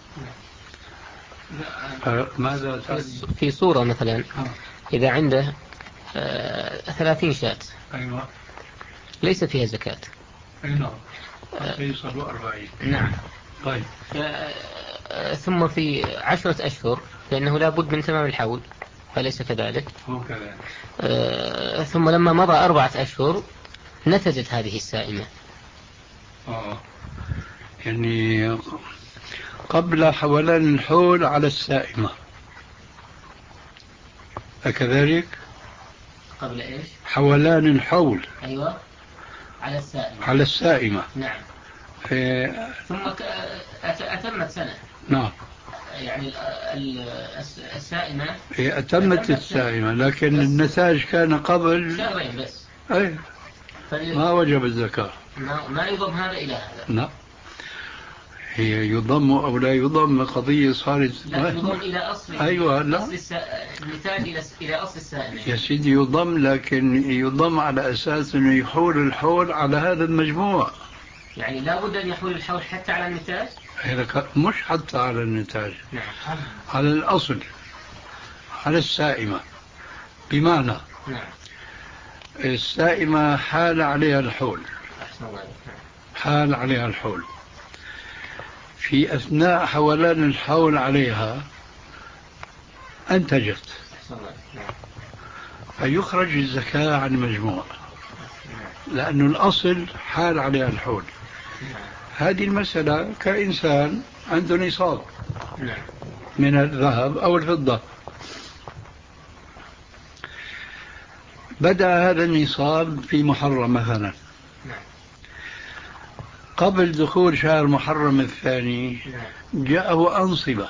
D: ماذا
C: في صورة مثلا إذا عنده ثلاثين شاة
D: أيوة.
C: ليس فيها زكاة.
D: أي نعم. يصل أربعين.
C: نعم.
D: طيب.
C: ثم في عشرة أشهر لأنه لا بد من تمام الحول فليس كذلك.
D: هو كذلك.
C: آه ثم لما مضى أربعة أشهر نتجت هذه السائمة.
D: آه. يعني قبل حولان الحول على السائمة أكذلك؟
C: قبل إيش؟
D: حولان الحول.
C: أيوة على السائمة.
D: على السائمة.
C: نعم.
D: إيه...
C: ثم أتمت سنة.
D: نعم.
C: يعني السائمة
D: هي أتمت السائمة لكن النتاج كان قبل
C: شهرين بس.
D: أي ما وجب الزكاة.
C: ما, ما يضم هذا إلى هذا.
D: لا، هي يضم أو لا يضم قضية صارت.
C: لا يضم إلى أصل.
D: أيوة لا.
C: أصل الس... المثال إلى إلى أصل السائل.
D: يا سيدي يضم، لكن يضم على أساس أنه يحول الحول على هذا المجموع.
C: يعني لا بد أن يحول الحول حتى على النتاج.
D: هذا مش حتى على النتاج.
C: نعم.
D: على الأصل، على السائمة. بمعنى
C: نعم.
D: السائمة حال عليها الحول،
C: نعم.
D: حال عليها الحول، في أثناء حولان الحول عليها أنتجت،
C: نعم.
D: فيخرج الزكاة عن المجموع، لأن الأصل حال عليها الحول. هذه المسألة كإنسان عنده نصاب من الذهب أو الفضة، بدأ هذا النصاب في محرم مثلا، قبل دخول شهر محرم الثاني جاءه أنصبة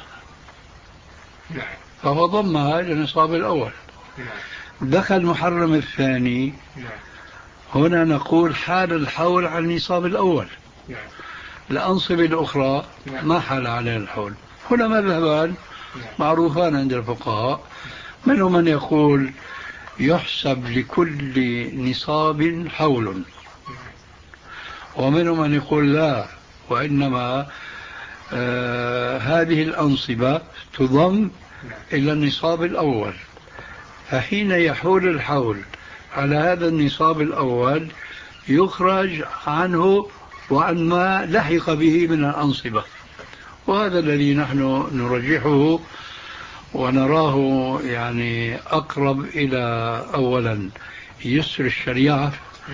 D: فهو ضمها إلى النصاب الأول. دخل محرم الثاني، هنا نقول حال الحول على النصاب الأول، الأنصبة الأخرى ما حال عليها الحول. هنا مذهبان معروفان عند الفقهاء، منهم من يقول يحسب لكل نصاب حول، ومنهم من يقول لا، وإنما آه هذه الأنصبة تضم إلى النصاب الأول، فحين يحول الحول على هذا النصاب الأول يخرج عنه وعن ما لحق به من الأنصبة. وهذا الذي نحن نرجحه ونراه يعني أقرب إلى أولا يسر الشريعة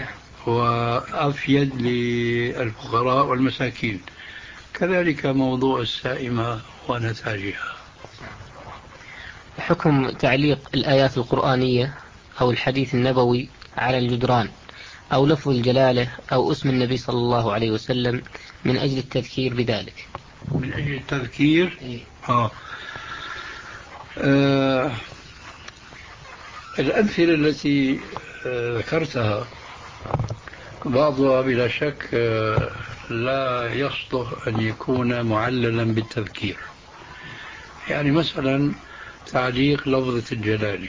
D: وأفيد للفقراء والمساكين، كذلك موضوع السائمة ونتاجها.
C: حكم تعليق الآيات القرآنية أو الحديث النبوي على الجدران أو لفظ الجلالة أو اسم النبي صلى الله عليه وسلم من أجل التذكير بذلك.
D: من أجل التذكير إيه؟ آه. آه. الأمثلة التي آه ذكرتها بعضها بلا شك آه لا يصلح أن يكون معللا بالتذكير. يعني مثلا تعليق لفظة الجلالة،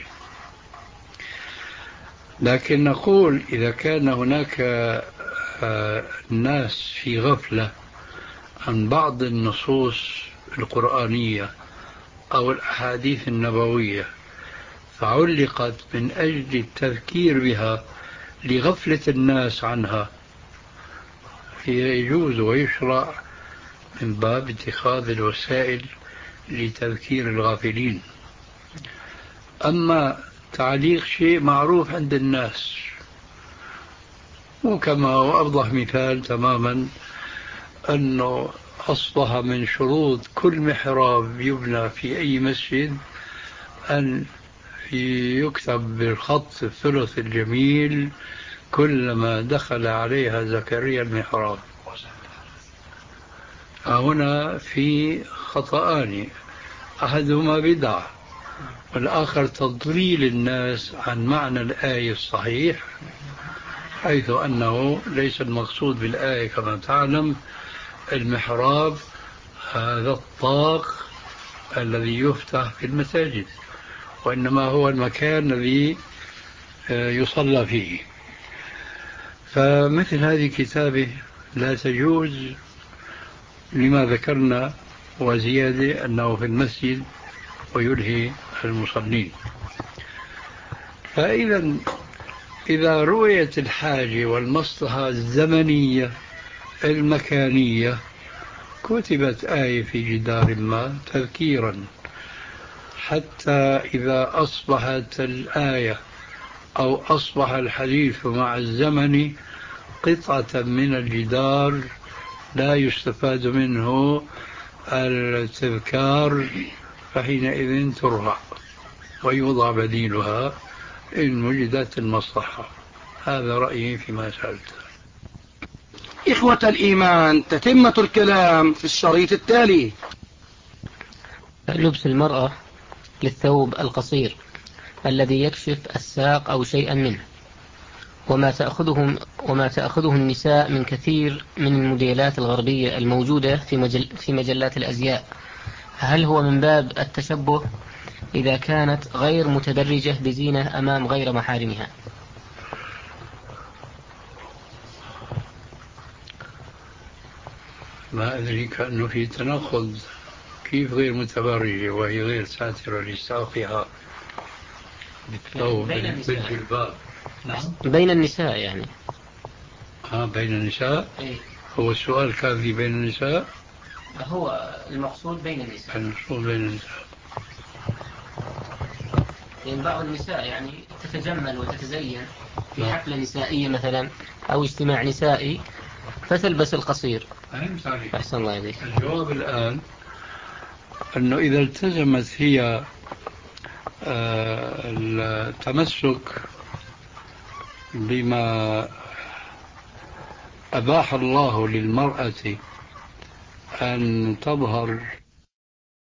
D: لكن نقول إذا كان هناك آه ناس في غفلة عن بعض النصوص القرآنية أو الأحاديث النبوية فعلقت من أجل التذكير بها لغفلة الناس عنها، يجوز ويشرع من باب اتخاذ الوسائل لتذكير الغافلين. أما تعليق شيء معروف عند الناس، وكما هو أوضح مثال تماما أنه أصبح من شروط كل محراب يبنى في أي مسجد أن يكتب بالخط الثلث الجميل كلما دخل عليها زكريا المحراب. هنا في خطأان، أحدهما بدعة والآخر تضليل الناس عن معنى الآية الصحيح، حيث أنه ليس المقصود بالآية كما تعلم المحراب هذا الطاق الذي يفتح في المساجد، وإنما هو المكان الذي يصلى فيه. فمثل هذه كتابه لا تجوز لما ذكرنا، وزيادة أنه في المسجد ويلهي المصلين. فإذا إذا رؤيت الحاجة والمصلحة الزمنية المكانية كتبت آية في جدار ما تذكيرا، حتى إذا أصبحت الآية أو أصبح الحديث مع الزمن قطعة من الجدار لا يستفاد منه التذكار، فحينئذ ترفع ويوضع بديلها إن وجدت المصلحة. هذا رأيي فيما سألت.
B: إخوة الإيمان، تتمة الكلام في الشريط التالي.
C: لبس المرأة للثوب القصير الذي يكشف الساق أو شيئا منه، وما تأخذهم وما تأخذه النساء من كثير من الموديلات الغربية الموجودة في مجل في مجلات الأزياء، هل هو من باب التشبه إذا كانت غير متدرجة بزينة أمام غير محارمها؟
D: ما أدري، كأنه في تناقض. كيف غير متبرجة وهي غير ساترة لساقها بالثوب بالجلباب؟
C: نعم، بين النساء يعني.
D: ها بين النساء؟
C: إيه؟
D: هو السؤال كان في بين النساء؟
C: هو المقصود بين النساء.
D: المقصود بين النساء.
C: يعني بعض النساء يعني تتجمل وتتزين في حفلة نسائية مثلا أو اجتماع نسائي فتلبس القصير. أحسن الله عليك.
D: الجواب الآن أنه إذا التزمت هي التمسك بما أباح الله للمرأة أن تظهر